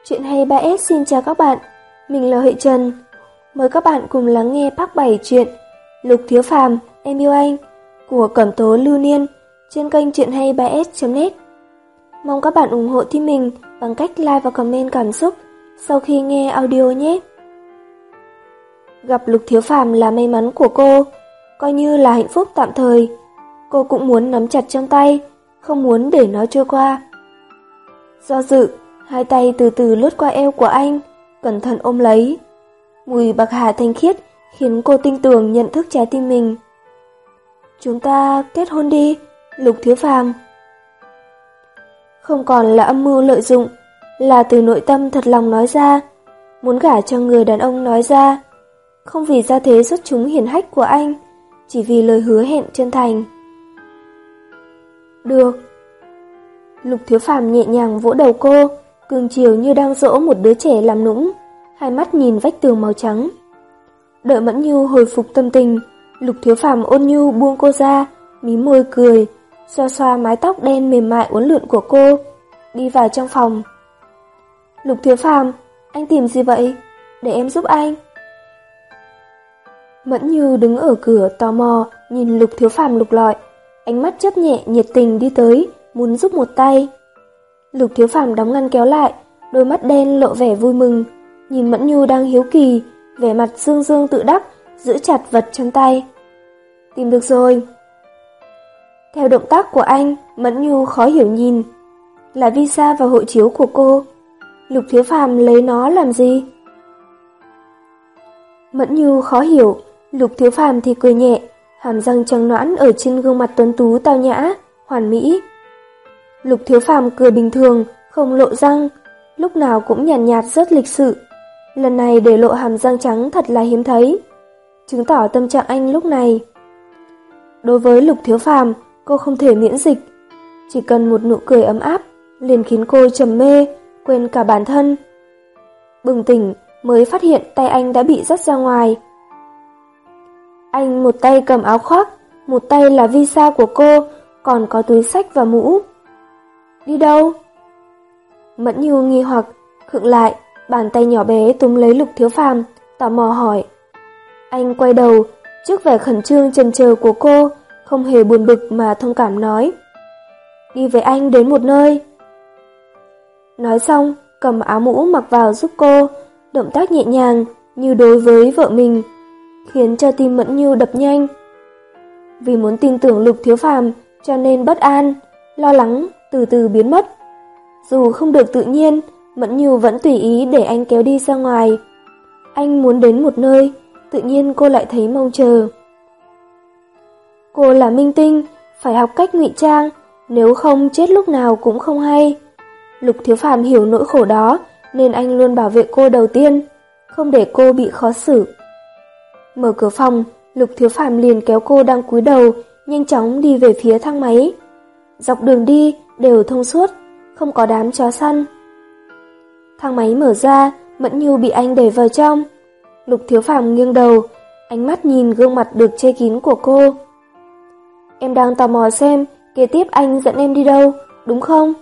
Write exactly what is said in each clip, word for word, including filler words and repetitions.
Chuyện hay ba ét xin chào các bạn, mình là Huệ Trần. Mời các bạn cùng lắng nghe part bảy truyện Lục Thiếu Phàm, Em Yêu Anh của Cẩm Tố Lưu Niên trên kênh truyện hay ba ét chấm net. Mong các bạn ủng hộ team mình bằng cách like và comment cảm xúc sau khi nghe audio nhé. Gặp Lục Thiếu Phàm là may mắn của cô, coi như là hạnh phúc tạm thời. Cô cũng muốn nắm chặt trong tay, không muốn để nó trôi qua. Do dự, hai tay từ từ lướt qua eo của anh, cẩn thận ôm lấy. Mùi bạc hà thanh khiết khiến cô tin tưởng nhận thức trái tim mình. Chúng ta kết hôn đi, Lục Thiếu Phàm. Không còn là âm mưu lợi dụng, là từ nội tâm thật lòng nói ra, muốn gả cho người đàn ông nói ra, không vì gia thế xuất chúng hiển hách của anh, chỉ vì lời hứa hẹn chân thành. Được. Lục Thiếu Phàm nhẹ nhàng vỗ đầu cô, cưng chiều như đang dỗ một đứa trẻ làm nũng, hai mắt nhìn vách tường màu trắng. Đợi Mẫn Nhu hồi phục tâm tình, Lục Thiếu Phàm ôn nhu buông cô ra, mím môi cười, xoa xoa mái tóc đen mềm mại uốn lượn của cô, đi vào trong phòng. Lục Thiếu Phàm, anh tìm gì vậy? Để em giúp anh. Mẫn Nhu đứng ở cửa tò mò nhìn Lục Thiếu Phàm lục lọi, ánh mắt chớp nhẹ nhiệt tình đi tới, muốn giúp một tay. Lục Thiếu Phàm đóng ngăn kéo lại, đôi mắt đen lộ vẻ vui mừng, nhìn Mẫn Nhu đang hiếu kỳ, vẻ mặt dương dương tự đắc, giữ chặt vật trong tay. Tìm được rồi. Theo động tác của anh, Mẫn Nhu khó hiểu nhìn. Là visa và hộ chiếu của cô. Lục Thiếu Phàm lấy nó làm gì? Mẫn Nhu khó hiểu, Lục Thiếu Phàm thì cười nhẹ, hàm răng trắng nõn ở trên gương mặt tuấn tú tao nhã, hoàn mỹ. Lục Thiếu Phàm cười bình thường, không lộ răng, lúc nào cũng nhàn nhạt, nhạt rất lịch sự. Lần này để lộ hàm răng trắng thật là hiếm thấy, chứng tỏ tâm trạng anh lúc này. Đối với Lục Thiếu Phàm, cô không thể miễn dịch, chỉ cần một nụ cười ấm áp liền khiến cô trầm mê, quên cả bản thân. Bừng tỉnh mới phát hiện tay anh đã bị dắt ra ngoài. Anh một tay cầm áo khoác, một tay là visa của cô, còn có túi xách và mũ. Đi đâu? Mẫn Nhu nghi hoặc, khựng lại, bàn tay nhỏ bé túm lấy Lục Thiếu Phàm, tò mò hỏi. Anh quay đầu, trước vẻ khẩn trương chần chờ của cô, không hề buồn bực mà thông cảm nói. Đi với anh đến một nơi. Nói xong, cầm áo mũ mặc vào giúp cô, động tác nhẹ nhàng như đối với vợ mình, khiến cho tim Mẫn Nhu đập nhanh. Vì muốn tin tưởng Lục Thiếu Phàm cho nên bất an, lo lắng từ từ biến mất. Dù không được tự nhiên, Mẫn Nhu vẫn tùy ý để anh kéo đi ra ngoài. Anh muốn đến một nơi, tự nhiên cô lại thấy mong chờ. Cô là minh tinh, phải học cách ngụy trang, nếu không chết lúc nào cũng không hay. Lục Thiếu Phàm hiểu nỗi khổ đó, nên anh luôn bảo vệ cô đầu tiên, không để cô bị khó xử. Mở cửa phòng, Lục Thiếu Phàm liền kéo cô đang cúi đầu, nhanh chóng đi về phía thang máy. Dọc đường đi đều thông suốt, không có đám chó săn. Thang máy mở ra, Mẫn Nhu bị anh đẩy vào trong. Lục Thiếu Phàm nghiêng đầu, ánh mắt nhìn gương mặt được che kín của cô. Em đang tò mò xem kế tiếp anh dẫn em đi đâu, đúng không?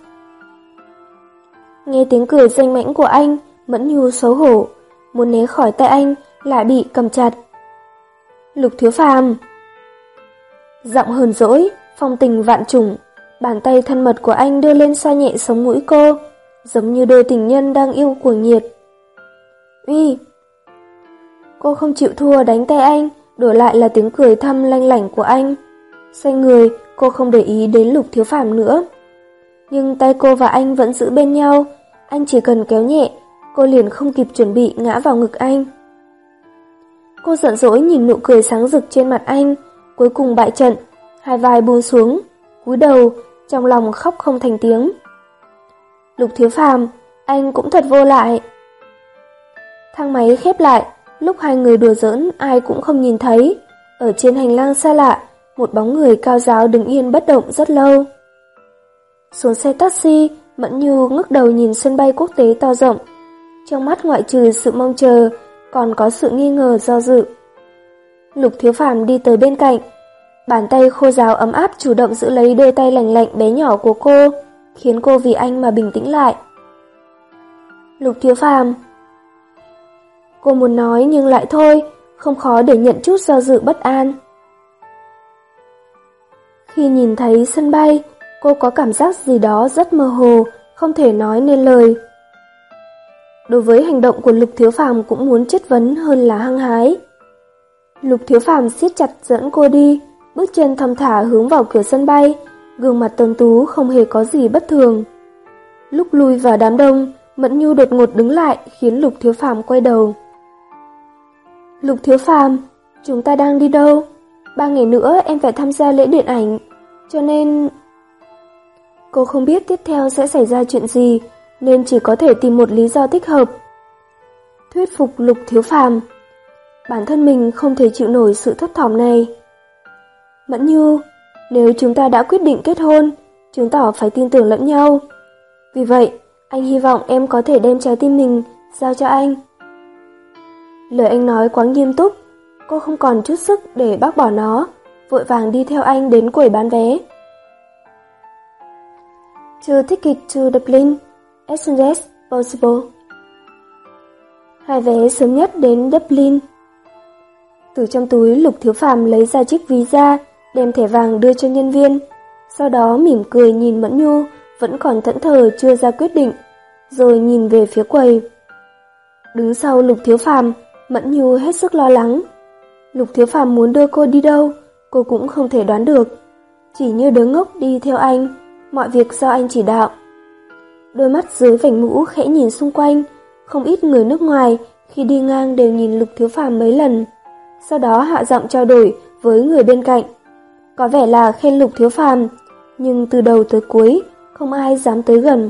Nghe tiếng cười danh mãnh của anh, Mẫn Nhu xấu hổ, muốn né khỏi tay anh, lại bị cầm chặt. Lục Thiếu Phàm. Giọng hờn dỗi, phong tình vạn trùng, bàn tay thân mật của anh đưa lên xoa nhẹ sống mũi cô, giống như đôi tình nhân đang yêu cuồng nhiệt. Uy! Cô không chịu thua đánh tay anh, đổi lại là tiếng cười thâm lanh lảnh của anh. Xoay người, cô không để ý đến Lục Thiếu Phàm nữa. Nhưng tay cô và anh vẫn giữ bên nhau, anh chỉ cần kéo nhẹ, cô liền không kịp chuẩn bị ngã vào ngực anh. Cô giận dỗi nhìn nụ cười sáng rực trên mặt anh, cuối cùng bại trận, hai vai buông xuống, cúi đầu, trong lòng khóc không thành tiếng. Lục Thiếu Phàm, anh cũng thật vô lại. Thang máy khép lại, lúc hai người đùa giỡn ai cũng không nhìn thấy. Ở trên hành lang xa lạ, một bóng người cao ráo đứng yên bất động rất lâu. Xuống xe taxi, Mẫn Nhu ngước đầu nhìn sân bay quốc tế to rộng. Trong mắt ngoại trừ sự mong chờ, còn có sự nghi ngờ do dự. Lục Thiếu Phàm đi tới bên cạnh, bàn tay khô ráo ấm áp chủ động giữ lấy đôi tay lành lạnh bé nhỏ của cô, khiến cô vì anh mà bình tĩnh lại. Lục Thiếu Phàm. Cô muốn nói nhưng lại thôi, không khó để nhận chút do dự bất an. Khi nhìn thấy sân bay, cô có cảm giác gì đó rất mơ hồ, không thể nói nên lời. Đối với hành động của Lục Thiếu Phàm cũng muốn chất vấn hơn là hăng hái. Lục Thiếu Phàm siết chặt dẫn cô đi, bước chân thong thả hướng vào cửa sân bay, gương mặt tuấn tú không hề có gì bất thường. Lúc lui vào đám đông, Mẫn Nhu đột ngột đứng lại khiến Lục Thiếu Phàm quay đầu. Lục Thiếu Phàm, chúng ta đang đi đâu? Ba ngày nữa em phải tham gia lễ điện ảnh, cho nên... Cô không biết tiếp theo sẽ xảy ra chuyện gì, nên chỉ có thể tìm một lý do thích hợp. Thuyết phục Lục Thiếu Phàm. Bản thân mình không thể chịu nổi sự thấp thỏm này. Mẫn Nhu, nếu chúng ta đã quyết định kết hôn, chứng tỏ phải tin tưởng lẫn nhau. Vì vậy, anh hy vọng em có thể đem trái tim mình giao cho anh. Lời anh nói quá nghiêm túc, cô không còn chút sức để bác bỏ nó, vội vàng đi theo anh đến quầy bán vé. Two tickets to Dublin, as soon as possible. Hai vé sớm nhất đến Dublin. Từ trong túi, Lục Thiếu Phàm lấy ra chiếc ví da, đem thẻ vàng đưa cho nhân viên, sau đó mỉm cười nhìn Mẫn Nhu, vẫn còn thẫn thờ chưa ra quyết định, rồi nhìn về phía quầy. Đứng sau Lục Thiếu Phàm, Mẫn Nhu hết sức lo lắng. Lục Thiếu Phàm muốn đưa cô đi đâu, cô cũng không thể đoán được. Chỉ như đứa ngốc đi theo anh, mọi việc do anh chỉ đạo. Đôi mắt dưới vành mũ khẽ nhìn xung quanh, không ít người nước ngoài khi đi ngang đều nhìn Lục Thiếu Phàm mấy lần, sau đó hạ giọng trao đổi với người bên cạnh. Có vẻ là khen Lục Thiếu Phàm, nhưng từ đầu tới cuối không ai dám tới gần.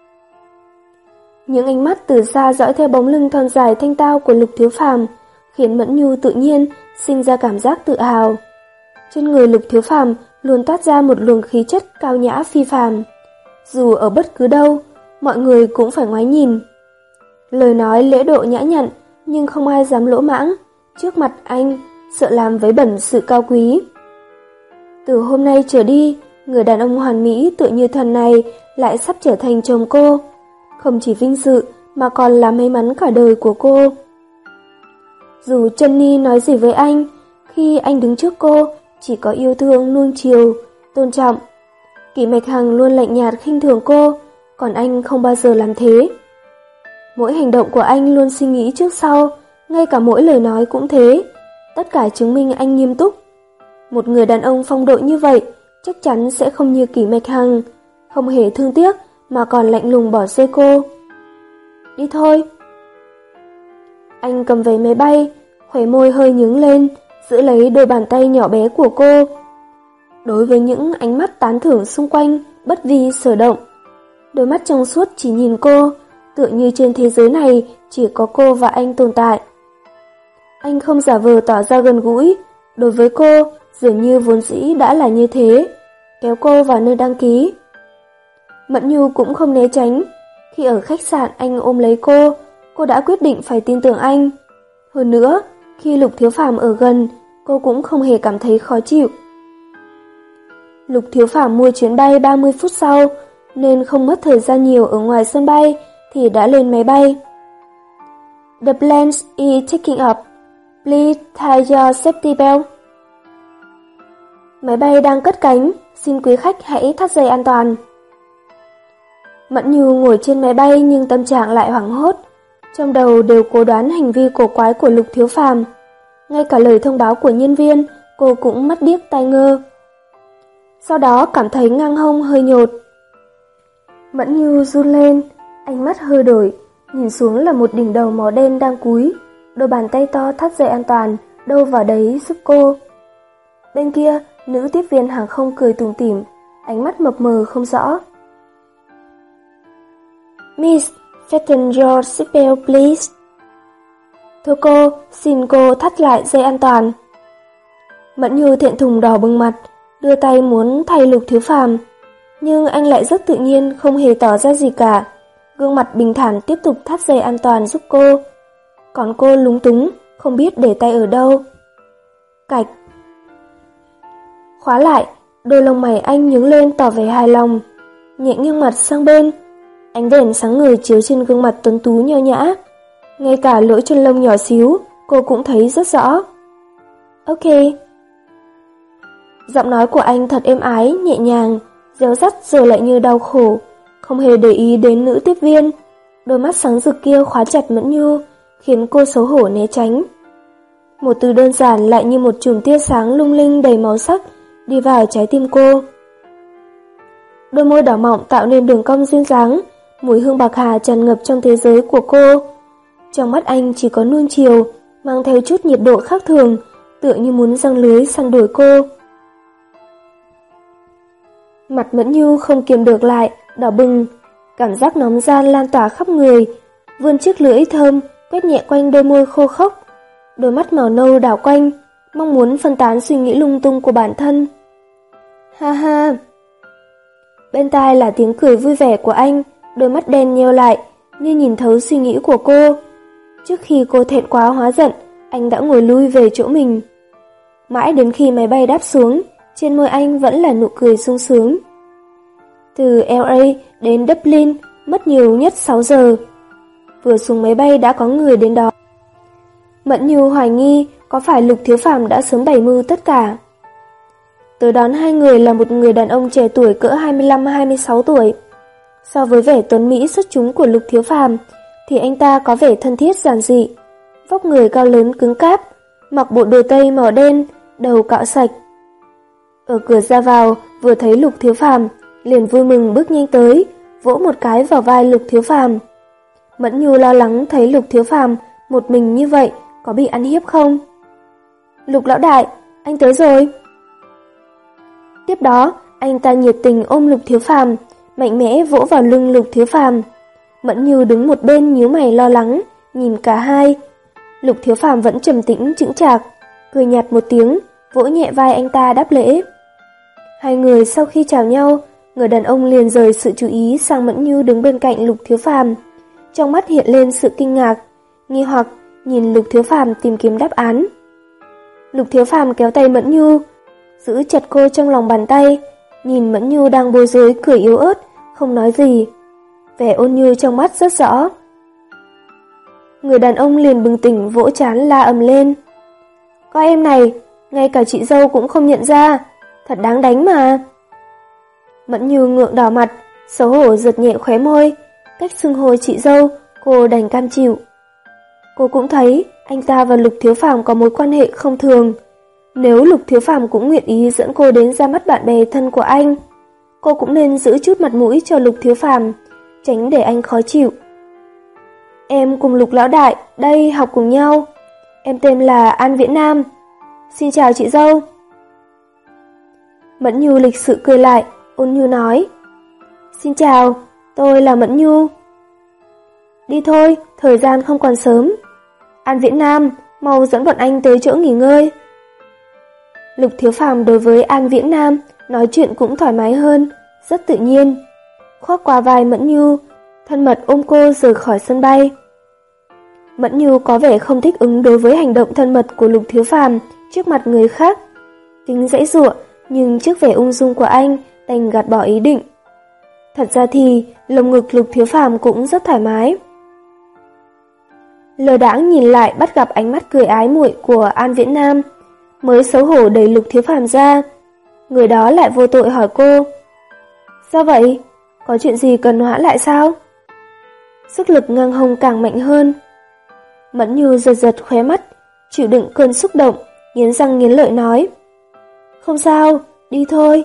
Những ánh mắt từ xa dõi theo bóng lưng thon dài thanh tao của Lục Thiếu Phàm khiến Mẫn Nhu tự nhiên sinh ra cảm giác tự hào. Trên người Lục Thiếu Phàm luôn toát ra một luồng khí chất cao nhã phi phàm. Dù ở bất cứ đâu, mọi người cũng phải ngoái nhìn. Lời nói lễ độ nhã nhặn, nhưng không ai dám lỗ mãng. Trước mặt anh, sợ làm vấy bẩn sự cao quý. Từ hôm nay trở đi, người đàn ông hoàn mỹ tựa như thần này lại sắp trở thành chồng cô. Không chỉ vinh dự mà còn là may mắn cả đời của cô. Dù Jenny nói gì với anh, khi anh đứng trước cô, chỉ có yêu thương, nuông chiều, tôn trọng. Kỷ Mạch Hằng luôn lạnh nhạt khinh thường cô, còn anh không bao giờ làm thế. Mỗi hành động của anh luôn suy nghĩ trước sau, ngay cả mỗi lời nói cũng thế. Tất cả chứng minh anh nghiêm túc. Một người đàn ông phong độ như vậy chắc chắn sẽ không như Kỷ Mạch Hằng, không hề thương tiếc mà còn lạnh lùng bỏ rơi cô. Đi thôi. Anh cầm vé máy bay, khóe môi hơi nhướng lên, giữ lấy đôi bàn tay nhỏ bé của cô. Đối với những ánh mắt tán thưởng xung quanh, bất vi sở động. Đôi mắt trong suốt chỉ nhìn cô, tựa như trên thế giới này chỉ có cô và anh tồn tại. Anh không giả vờ tỏ ra gần gũi, đối với cô dường như vốn dĩ đã là như thế, kéo cô vào nơi đăng ký. Mẫn Nhu cũng không né tránh, khi ở khách sạn anh ôm lấy cô, cô đã quyết định phải tin tưởng anh. Hơn nữa, khi Lục Thiếu Phàm ở gần, cô cũng không hề cảm thấy khó chịu. Lục Thiếu Phàm mua chuyến bay ba mươi phút sau, nên không mất thời gian nhiều ở ngoài sân bay thì đã lên máy bay. The plane is taking up. Please tie your safety belt. Máy bay đang cất cánh, xin quý khách hãy thắt dây an toàn. Mẫn Nhu ngồi trên máy bay nhưng tâm trạng lại hoảng hốt, trong đầu đều cố đoán hành vi cổ quái của Lục Thiếu Phàm. Ngay cả lời thông báo của nhân viên, cô cũng mắt điếc tai ngơ. Sau đó cảm thấy ngang hông hơi nhột. Mẫn Nhu run lên, ánh mắt hơi đổi, nhìn xuống là một đỉnh đầu màu đen đang cúi, đôi bàn tay to thắt dây an toàn, đâu vào đấy giúp cô. Bên kia, nữ tiếp viên hàng không cười tủm tỉm, ánh mắt mập mờ không rõ. Miss, fasten your seatbelt please. Thưa cô, xin cô thắt lại dây an toàn. Mẫn Nhu thẹn thùng đỏ bừng mặt, đưa tay muốn thay Lục Thiếu Phàm, nhưng anh lại rất tự nhiên, không hề tỏ ra gì cả. Gương mặt bình thản tiếp tục thắt dây an toàn giúp cô. Còn cô lúng túng, không biết để tay ở đâu. Cạch. Khóa lại, đôi lông mày anh nhướng lên tỏ vẻ hài lòng, nhẹ nghiêng mặt sang bên. Ánh đèn sáng ngời chiếu trên gương mặt tuấn tú nho nhã. Ngay cả lỗ chân lông nhỏ xíu, cô cũng thấy rất rõ. Ok. Giọng nói của anh thật êm ái, nhẹ nhàng, réo rắt rồi lại như đau khổ, không hề để ý đến nữ tiếp viên. Đôi mắt sáng rực kia khóa chặt Mẫn Nhu, khiến cô xấu hổ né tránh. Một từ đơn giản lại như một chùm tia sáng lung linh đầy màu sắc đi vào trái tim cô. Đôi môi đỏ mọng tạo nên đường cong duyên dáng, mùi hương bạc hà tràn ngập trong thế giới của cô. Trong mắt anh chỉ có nuông chiều, mang theo chút nhiệt độ khác thường, tựa như muốn giăng lưới săn đuổi cô. Mặt Mẫn Nhu không kiềm được lại, đỏ bừng, cảm giác nóng gian lan tỏa khắp người, vươn chiếc lưỡi thơm, quét nhẹ quanh đôi môi khô khốc, đôi mắt màu nâu đảo quanh, mong muốn phân tán suy nghĩ lung tung của bản thân. Ha ha! Bên tai là tiếng cười vui vẻ của anh, đôi mắt đen nheo lại, như nhìn thấu suy nghĩ của cô. Trước khi cô thẹn quá hóa giận, anh đã ngồi lui về chỗ mình. Mãi đến khi máy bay đáp xuống, trên môi anh vẫn là nụ cười sung sướng. Từ lờ a đến Dublin mất nhiều nhất sáu giờ. Vừa xuống máy bay đã có người đến đó. Mẫn Nhu hoài nghi có phải Lục Thiếu Phàm đã sớm bày mưu tất cả. Tới đón hai người là một người đàn ông trẻ tuổi cỡ hai mươi lăm hai mươi sáu tuổi. So với vẻ tuấn mỹ xuất chúng của Lục Thiếu Phàm thì anh ta có vẻ thân thiết giản dị, vóc người cao lớn cứng cáp, mặc bộ đồ tây màu đen, đầu cạo sạch. Ở cửa ra vào vừa thấy Lục Thiếu Phàm, liền vui mừng bước nhanh tới, vỗ một cái vào vai Lục Thiếu Phàm. Mẫn Nhu lo lắng thấy Lục Thiếu Phàm một mình như vậy có bị ăn hiếp không. Lục lão đại, anh tới rồi. Tiếp đó, anh ta nhiệt tình ôm Lục Thiếu Phàm, mạnh mẽ vỗ vào lưng Lục Thiếu Phàm. Mẫn Nhu đứng một bên nhíu mày lo lắng, nhìn cả hai. Lục Thiếu Phàm vẫn trầm tĩnh chững chạc, cười nhạt một tiếng, vỗ nhẹ vai anh ta đáp lễ. Hai người sau khi chào nhau, người đàn ông liền rời sự chú ý sang Mẫn Nhu đứng bên cạnh Lục Thiếu Phàm. Trong mắt hiện lên sự kinh ngạc, nghi hoặc nhìn Lục Thiếu Phàm tìm kiếm đáp án. Lục Thiếu Phàm kéo tay Mẫn Nhu, giữ chặt cô trong lòng bàn tay, nhìn Mẫn Nhu đang bối rối cười yếu ớt, không nói gì. Vẻ ôn nhu trong mắt rất rõ. Người đàn ông liền bừng tỉnh vỗ trán la ầm lên. Có em này, ngay cả chị dâu cũng không nhận ra, thật đáng đánh mà. Mẫn Nhu ngượng đỏ mặt, xấu hổ giật nhẹ khóe môi, cách xưng hô chị dâu, cô đành cam chịu. Cô cũng thấy anh ta và Lục Thiếu Phàm có mối quan hệ không thường. Nếu Lục Thiếu Phàm cũng nguyện ý dẫn cô đến ra mắt bạn bè thân của anh, cô cũng nên giữ chút mặt mũi cho Lục Thiếu Phàm, tránh để anh khó chịu. Em cùng Lục lão đại đây học cùng nhau. Em tên là An Viễn Nam. Xin chào chị dâu. Mẫn Nhu lịch sự cười lại, ôn nhu nói. Xin chào, tôi là Mẫn Nhu. Đi thôi, thời gian không còn sớm. An Viễn Nam, mau dẫn bọn anh tới chỗ nghỉ ngơi. Lục Thiếu Phàm đối với An Viễn Nam nói chuyện cũng thoải mái hơn, rất tự nhiên. Khoác qua vai Mẫn Nhu, thân mật ôm cô rời khỏi sân bay. Mẫn Nhu có vẻ không thích ứng đối với hành động thân mật của Lục Thiếu Phàm trước mặt người khác. Tính giãy giụa, nhưng trước vẻ ung dung của anh đành gạt bỏ ý định. Thật ra thì lồng ngực Lục Thiếu Phàm cũng rất thoải mái. Lờ đãng nhìn lại bắt gặp ánh mắt cười ái muội của An Viễn Nam, mới xấu hổ đẩy Lục Thiếu Phàm ra. Người đó lại vô tội hỏi cô. Sao vậy? Có chuyện gì cần hoãn lại sao? Sức lực ngang hông càng mạnh hơn. Mẫn Nhu giật giật khóe mắt, chịu đựng cơn xúc động, nghiến răng nghiến lợi nói. Không sao, đi thôi.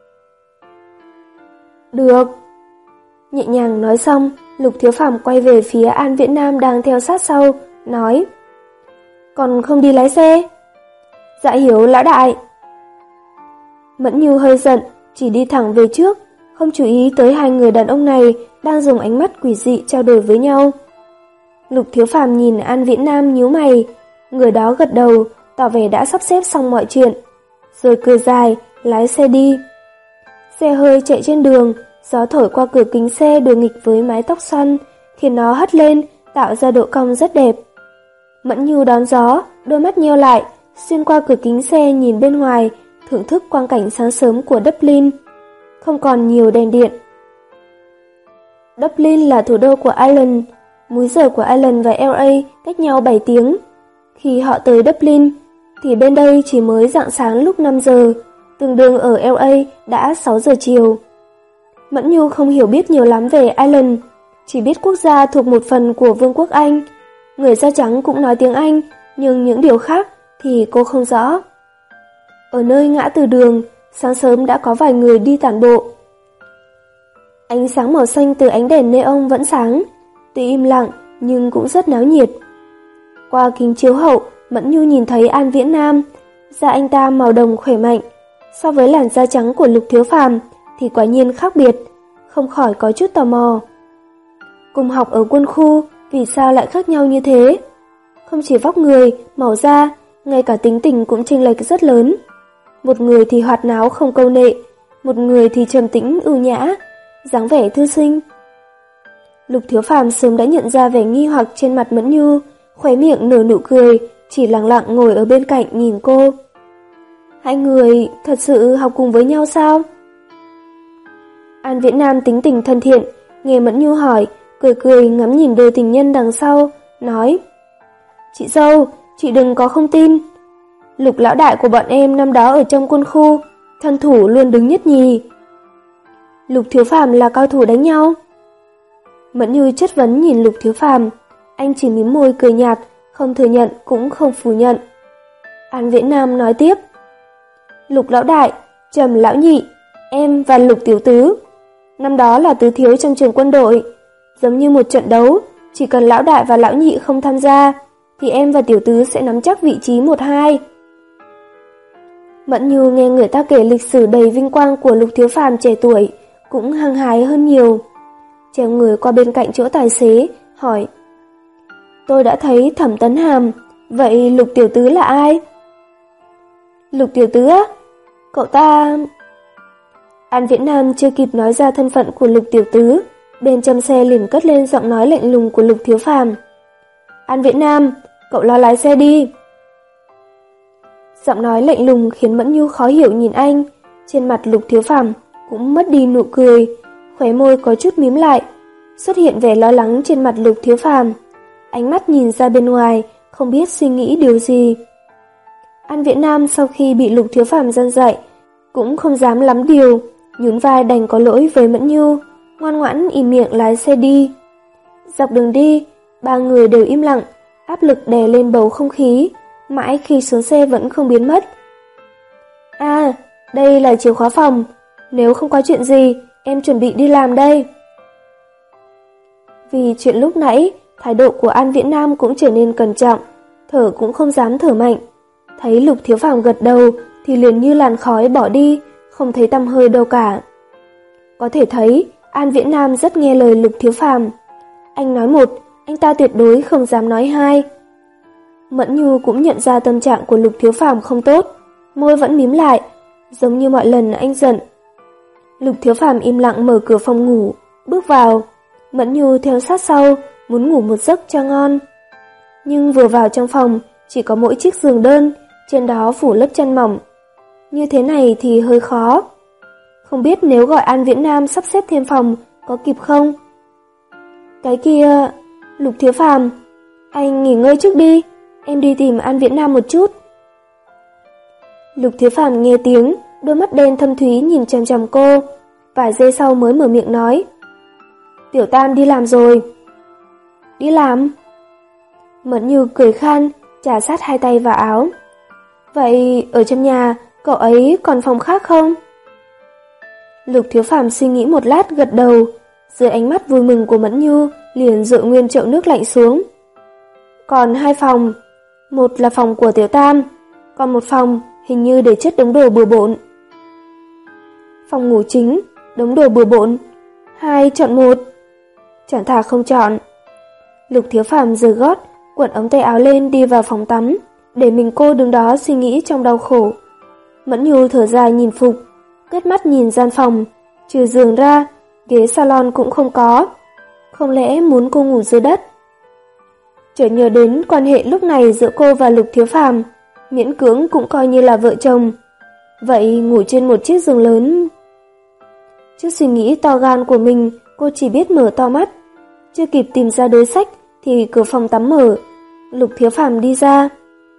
Được. Nhẹ nhàng nói xong, Lục Thiếu Phàm quay về phía An Viễn Nam đang theo sát sau, nói. Còn không đi lái xe? Dạ hiểu lão đại. Mẫn Nhu hơi giận, chỉ đi thẳng về trước, không chú ý tới hai người đàn ông này đang dùng ánh mắt quỷ dị trao đổi với nhau. Lục Thiếu Phàm nhìn An Viễn Nam nhíu mày, người đó gật đầu, tỏ vẻ đã sắp xếp xong mọi chuyện, rồi cười dài, lái xe đi. Xe hơi chạy trên đường, gió thổi qua cửa kính xe đùa nghịch với mái tóc xoăn, khiến nó hất lên, tạo ra độ cong rất đẹp. Mẫn Nhu đón gió, đôi mắt nheo lại, xuyên qua cửa kính xe nhìn bên ngoài, thưởng thức quang cảnh sáng sớm của Dublin. Không còn nhiều đèn điện. Dublin là thủ đô của Ireland, múi giờ của Ireland và L A cách nhau bảy tiếng. Khi họ tới Dublin, thì bên đây chỉ mới rạng sáng lúc năm giờ, tương đương ở L A đã sáu giờ chiều. Mẫn Nhu không hiểu biết nhiều lắm về Ireland, chỉ biết quốc gia thuộc một phần của Vương quốc Anh. Người da trắng cũng nói tiếng Anh, nhưng những điều khác thì cô không rõ. Ở nơi ngã tư đường, sáng sớm đã có vài người đi tản bộ. Ánh sáng màu xanh từ ánh đèn neon vẫn sáng, tuy im lặng nhưng cũng rất náo nhiệt. Qua kính chiếu hậu, Mẫn Nhu nhìn thấy An Viễn Nam, da anh ta màu đồng khỏe mạnh, so với làn da trắng của Lục Thiếu Phàm thì quả nhiên khác biệt, không khỏi có chút tò mò. Cùng học ở quân khu, vì sao lại khác nhau như thế? Không chỉ vóc người, màu da, ngay cả tính tình cũng chênh lệch rất lớn. Một người thì hoạt náo không câu nệ, một người thì trầm tĩnh ưu nhã, dáng vẻ thư sinh. Lục Thiếu Phàm sớm đã nhận ra vẻ nghi hoặc trên mặt Mẫn Nhu, khóe miệng nở nụ cười, chỉ lặng lặng ngồi ở bên cạnh nhìn cô. Hai người thật sự học cùng với nhau sao? An Viễn Nam tính tình thân thiện, nghe Mẫn Nhu hỏi, cười cười ngắm nhìn đôi tình nhân đằng sau, nói: Chị dâu, chị đừng có không tin. Lục lão đại của bọn em năm đó ở trong quân khu, thân thủ luôn đứng nhất nhì. Lục Thiếu Phàm là cao thủ đánh nhau. Mẫn Nhu chất vấn nhìn Lục Thiếu Phàm, anh chỉ mím môi cười nhạt, không thừa nhận cũng không phủ nhận. An Viễn Nam nói tiếp: Lục lão đại, Trầm lão nhị, em và Lục tiểu tứ, năm đó là tứ thiếu trong trường quân đội, giống như một trận đấu, chỉ cần lão đại và lão nhị không tham gia, thì em và tiểu tứ sẽ nắm chắc vị trí một hai. Mẫn Nhu nghe người ta kể lịch sử đầy vinh quang của Lục Thiếu Phàm trẻ tuổi, cũng hăng hái hơn nhiều. Trèo người qua bên cạnh chỗ tài xế, hỏi: Tôi đã thấy Thẩm Tấn Hàm, vậy Lục tiểu tứ là ai? Lục tiểu tứ á? Cậu ta... An Viễn Nam chưa kịp nói ra thân phận của Lục tiểu tứ, bên trong xe liền cất lên giọng nói lạnh lùng của Lục Thiếu Phàm. An Viễn Nam, cậu lo lái xe đi. Giọng nói lạnh lùng khiến Mẫn Nhu khó hiểu nhìn anh, trên mặt Lục Thiếu Phàm cũng mất đi nụ cười, khóe môi có chút mím lại, xuất hiện vẻ lo lắng trên mặt Lục Thiếu Phàm, ánh mắt nhìn ra bên ngoài, không biết suy nghĩ điều gì. An Viễn Nam sau khi bị Lục Thiếu Phàm gian dạy, cũng không dám lắm điều, nhún vai đành có lỗi với Mẫn Nhu, ngoan ngoãn im miệng lái xe đi. Dọc đường đi, ba người đều im lặng, áp lực đè lên bầu không khí, mãi khi xuống xe vẫn không biến mất. À, đây là chìa khóa phòng, nếu không có chuyện gì, em chuẩn bị đi làm đây. Vì chuyện lúc nãy, thái độ của An Viễn Nam cũng trở nên cẩn trọng, thở cũng không dám thở mạnh. Thấy Lục Thiếu Phàm gật đầu thì liền như làn khói bỏ đi, không thấy tăm hơi đâu cả. Có thể thấy, An Viễn Nam rất nghe lời Lục Thiếu Phàm. Anh nói một, anh ta tuyệt đối không dám nói hai. Mẫn Nhu cũng nhận ra tâm trạng của Lục Thiếu Phàm không tốt, môi vẫn mím lại, giống như mọi lần anh giận. Lục Thiếu Phàm im lặng mở cửa phòng ngủ, bước vào. Mẫn Nhu theo sát sau, muốn ngủ một giấc cho ngon. Nhưng vừa vào trong phòng, chỉ có mỗi chiếc giường đơn, trên đó phủ lớp chăn mỏng. Như thế này thì hơi khó. Không biết nếu gọi An Viễn Nam sắp xếp thêm phòng, có kịp không? Cái kia... Lục Thiếu Phàm, anh nghỉ ngơi trước đi, em đi tìm An Viễn Nam một chút. Lục Thiếu Phàm nghe tiếng, đôi mắt đen thâm thúy nhìn chằm chằm cô, vài giây sau mới mở miệng nói: Tiểu Tam đi làm rồi. Đi làm? Mẫn Như cười khan, chà sát hai tay vào áo. Vậy ở trong nhà, cậu ấy còn phòng khác không? Lục Thiếu Phàm suy nghĩ một lát gật đầu, dưới ánh mắt vui mừng của Mẫn Như liền dội nguyên chậu nước lạnh xuống. Còn hai phòng, một là phòng của Tiểu Tam, còn một phòng hình như để chất đống đồ bừa bộn. Phòng ngủ chính, đống đồ bừa bộn, hai chọn một. Chẳng thà không chọn. Lục Thiếu Phàm giơ gót, cuộn ống tay áo lên đi vào phòng tắm, để mình cô đứng đó suy nghĩ trong đau khổ. Mẫn Nhu thở dài nhìn Phục, quét mắt nhìn gian phòng, trừ giường ra, ghế salon cũng không có. Không lẽ muốn cô ngủ dưới đất? Chợt nhớ đến quan hệ lúc này giữa cô và Lục Thiếu Phàm, miễn cưỡng cũng coi như là vợ chồng. Vậy ngủ trên một chiếc giường lớn... Trước suy nghĩ to gan của mình, Cô chỉ biết mở to mắt. Chưa kịp tìm ra đối sách thì cửa phòng tắm mở. Lục Thiếu Phàm đi ra.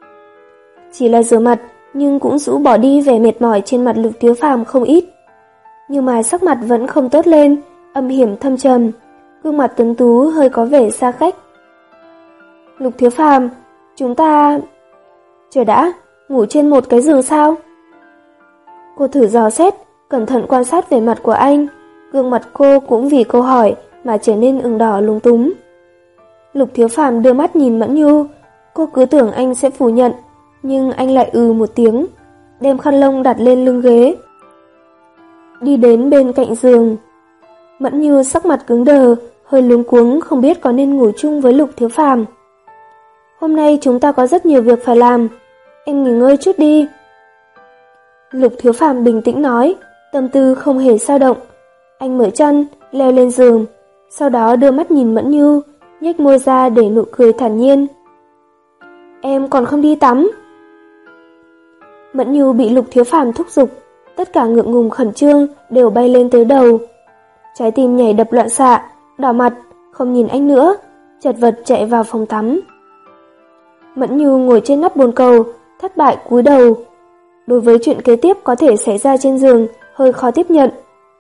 Chỉ là rửa mặt nhưng cũng rũ bỏ đi vẻ mệt mỏi trên mặt Lục Thiếu Phàm không ít. Nhưng mà sắc mặt vẫn không tốt lên, âm hiểm thâm trầm, gương mặt tuấn tú hơi có vẻ xa cách. Lục Thiếu Phàm, chúng ta... Chờ đã, ngủ trên một cái giường sao? Cô thử dò xét, cẩn thận quan sát vẻ mặt của anh. Gương mặt cô cũng vì câu hỏi mà trở nên ửng đỏ lúng túng. Lục Thiếu Phàm đưa mắt nhìn Mẫn Nhu. Cô cứ tưởng anh sẽ phủ nhận, nhưng anh lại ừ một tiếng, đem khăn lông đặt lên lưng ghế. Đi đến bên cạnh giường. Mẫn Nhu sắc mặt cứng đờ, hơi luống cuống không biết có nên ngủ chung với Lục Thiếu Phàm. Hôm nay chúng ta có rất nhiều việc phải làm, em nghỉ ngơi chút đi. Lục Thiếu Phàm bình tĩnh nói, tâm tư không hề dao động. Anh mở chân, leo lên giường, sau đó đưa mắt nhìn Mẫn Nhu, nhếch môi ra để nụ cười thản nhiên. Em còn không đi tắm. Mẫn Nhu bị Lục Thiếu Phàm thúc giục, tất cả ngượng ngùng khẩn trương đều bay lên tới đầu. Trái tim nhảy đập loạn xạ, đỏ mặt, không nhìn anh nữa, chật vật chạy vào phòng tắm. Mẫn Nhu ngồi trên nắp bồn cầu, thất bại cúi đầu. Đối với chuyện kế tiếp có thể xảy ra trên giường, hơi khó tiếp nhận.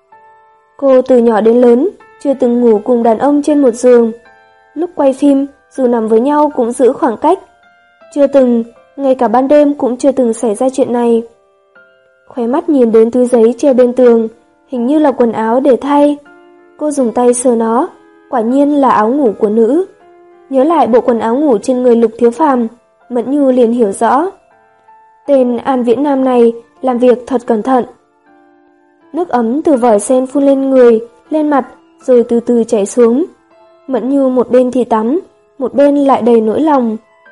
Cô từ nhỏ đến lớn, chưa từng ngủ cùng đàn ông trên một giường. Lúc quay phim, dù nằm với nhau cũng giữ khoảng cách. Chưa từng, ngay cả ban đêm cũng chưa từng xảy ra chuyện này. Khóe mắt nhìn đến túi giấy treo bên tường, hình như là quần áo để thay. Cô dùng tay sờ nó, quả nhiên là áo ngủ của nữ. Nhớ lại bộ quần áo ngủ trên người Lục Thiếu Phàm, Mẫn Nhu liền hiểu rõ. Tên An Viễn Nam này làm việc thật cẩn thận. Nước ấm từ vòi sen phun lên người, lên mặt, rồi từ từ chảy xuống. Mẫn Nhu một bên thì tắm, một bên lại đầy nỗi lòng.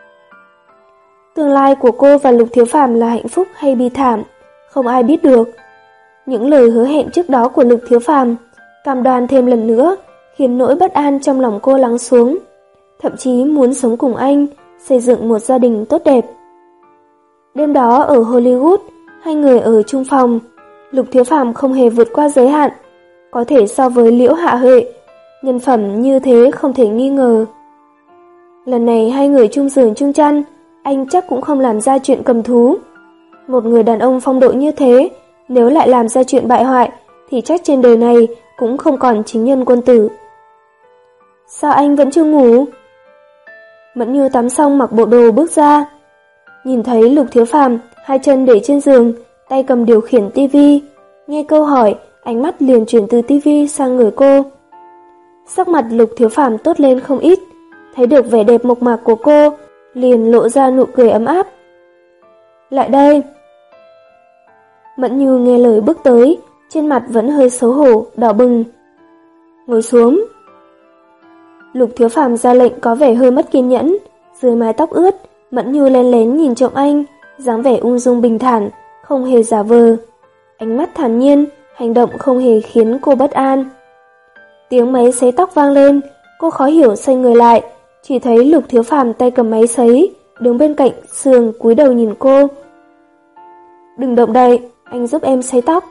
Tương lai của cô và Lục Thiếu Phàm là hạnh phúc hay bi thảm, không ai biết được. Những lời hứa hẹn trước đó của Lục Thiếu Phàm cam đoan thêm lần nữa, khiến nỗi bất an trong lòng cô lắng xuống. Thậm chí muốn sống cùng anh, xây dựng một gia đình tốt đẹp. Đêm đó ở Hollywood, hai người ở chung phòng. Lục Thiếu Phàm không hề vượt qua giới hạn, có thể so với Liễu Hạ Huệ, nhân phẩm như thế không thể nghi ngờ. Lần này hai người chung giường chung chăn, anh chắc cũng không làm ra chuyện cầm thú. Một người đàn ông phong độ như thế, nếu lại làm ra chuyện bại hoại, thì chắc trên đời này cũng không còn chính nhân quân tử. Sao anh vẫn chưa ngủ? Mẫn Nhu tắm xong mặc bộ đồ bước ra. Nhìn thấy Lục Thiếu Phàm hai chân để trên giường, tay cầm điều khiển tivi. Nghe câu hỏi, ánh mắt liền chuyển từ tivi sang người cô. Sắc mặt Lục Thiếu Phàm tốt lên không ít, thấy được vẻ đẹp mộc mạc của cô, liền lộ ra nụ cười ấm áp. Lại đây. Mẫn Nhu nghe lời bước tới, trên mặt vẫn hơi xấu hổ, đỏ bừng. Ngồi xuống. Lục Thiếu Phàm ra lệnh có vẻ hơi mất kiên nhẫn, dưới mái tóc ướt, Mẫn Nhu lén lén nhìn trộm anh, dáng vẻ ung dung bình thản, không hề giả vờ. Ánh mắt thản nhiên, hành động không hề khiến cô bất an. Tiếng máy sấy tóc vang lên, cô khó hiểu xoay người lại, chỉ thấy Lục Thiếu Phàm tay cầm máy sấy, đứng bên cạnh sườn cúi đầu nhìn cô. Đừng động đậy, anh giúp em sấy tóc.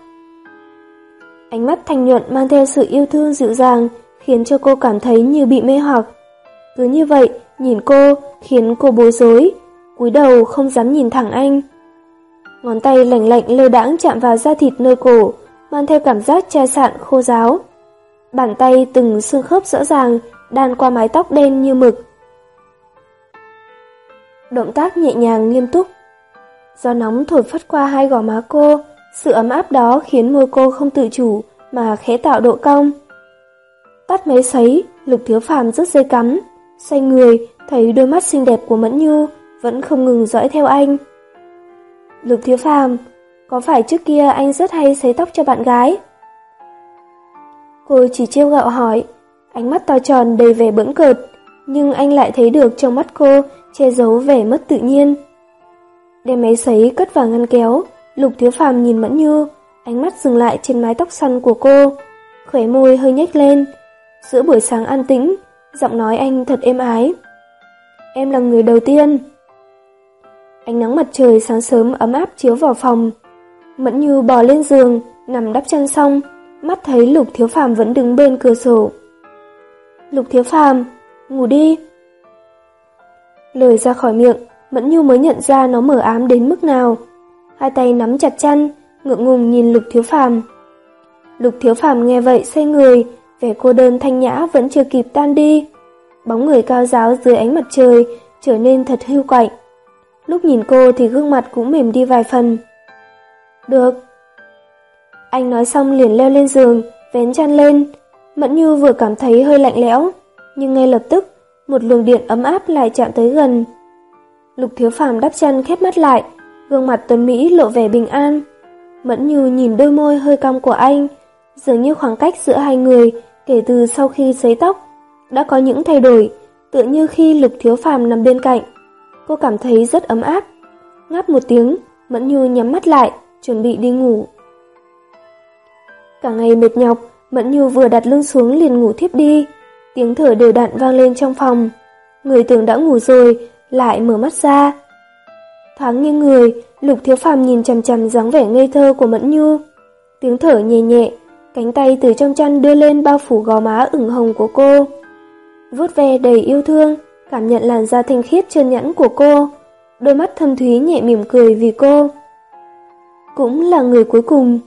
Ánh mắt thanh nhuận mang theo sự yêu thương dịu dàng, khiến cho cô cảm thấy như bị mê hoặc. Cứ như vậy, nhìn cô, khiến cô bối rối, cúi đầu không dám nhìn thẳng anh. Ngón tay lạnh lạnh lơ đãng chạm vào da thịt nơi cổ, mang theo cảm giác chai sạn khô ráo. Bàn tay từng xương khớp rõ ràng, đan qua mái tóc đen như mực. Động tác nhẹ nhàng nghiêm túc. Gió nóng thổi phất qua hai gò má cô, sự ấm áp đó khiến môi cô không tự chủ mà khẽ tạo độ cong. Tắt máy sấy, Lục Thiếu Phàm rút dây cắm, xoay người, thấy đôi mắt xinh đẹp của Mẫn Nhu vẫn không ngừng dõi theo anh. Lục Thiếu Phàm, có phải trước kia anh rất hay sấy tóc cho bạn gái? Cô chỉ trêu ghẹo hỏi, ánh mắt to tròn đầy vẻ bỡn cợt, nhưng anh lại thấy được trong mắt cô che giấu vẻ mất tự nhiên. Đem máy sấy cất vào ngăn kéo, Lục Thiếu Phàm nhìn Mẫn Nhu, ánh mắt dừng lại trên mái tóc xoăn của cô, khóe môi hơi nhếch lên. Giữa buổi sáng an tĩnh, giọng nói anh thật êm ái. Em là người đầu tiên. Ánh nắng mặt trời sáng sớm ấm áp chiếu vào phòng. Mẫn Nhu bò lên giường, nằm đắp chăn xong, mắt thấy Lục Thiếu Phàm vẫn đứng bên cửa sổ. Lục Thiếu Phàm, ngủ đi. Lời ra khỏi miệng, Mẫn Nhu mới nhận ra nó mờ ám đến mức nào. Hai tay nắm chặt chăn, ngượng ngùng nhìn Lục Thiếu Phàm. Lục Thiếu Phàm nghe vậy xoay người, vẻ cô đơn thanh nhã vẫn chưa kịp tan đi. Bóng người cao ráo dưới ánh mặt trời trở nên thật hưu quạnh. Lúc nhìn cô thì gương mặt cũng mềm đi vài phần. Được. Anh nói xong liền leo lên giường, vén chăn lên. Mẫn Nhu vừa cảm thấy hơi lạnh lẽo, nhưng ngay lập tức một luồng điện ấm áp lại chạm tới gần. Lục Thiếu Phàm đắp chăn khép mắt lại, gương mặt tuấn mỹ lộ vẻ bình an. Mẫn Nhu nhìn đôi môi hơi cong của anh, dường như khoảng cách giữa hai người kể từ sau khi sấy tóc đã có những thay đổi, tựa như khi Lục Thiếu Phàm nằm bên cạnh. Cô cảm thấy rất ấm áp. Ngáp một tiếng, Mẫn Nhu nhắm mắt lại, chuẩn bị đi ngủ. Cả ngày mệt nhọc, Mẫn Nhu vừa đặt lưng xuống liền ngủ thiếp đi. Tiếng thở đều đặn vang lên trong phòng. Người tưởng đã ngủ rồi, lại mở mắt ra. Thoáng nghiêng người, Lục Thiếu Phàm nhìn chằm chằm dáng vẻ ngây thơ của Mẫn Nhu. Tiếng thở nhẹ nhẹ, cánh tay từ trong chăn đưa lên bao phủ gò má ửng hồng của cô. Vuốt ve đầy yêu thương, cảm nhận làn da thanh khiết trơn nhẵn của cô. Đôi mắt thâm thúy nhẹ mỉm cười vì cô. Cũng là người cuối cùng.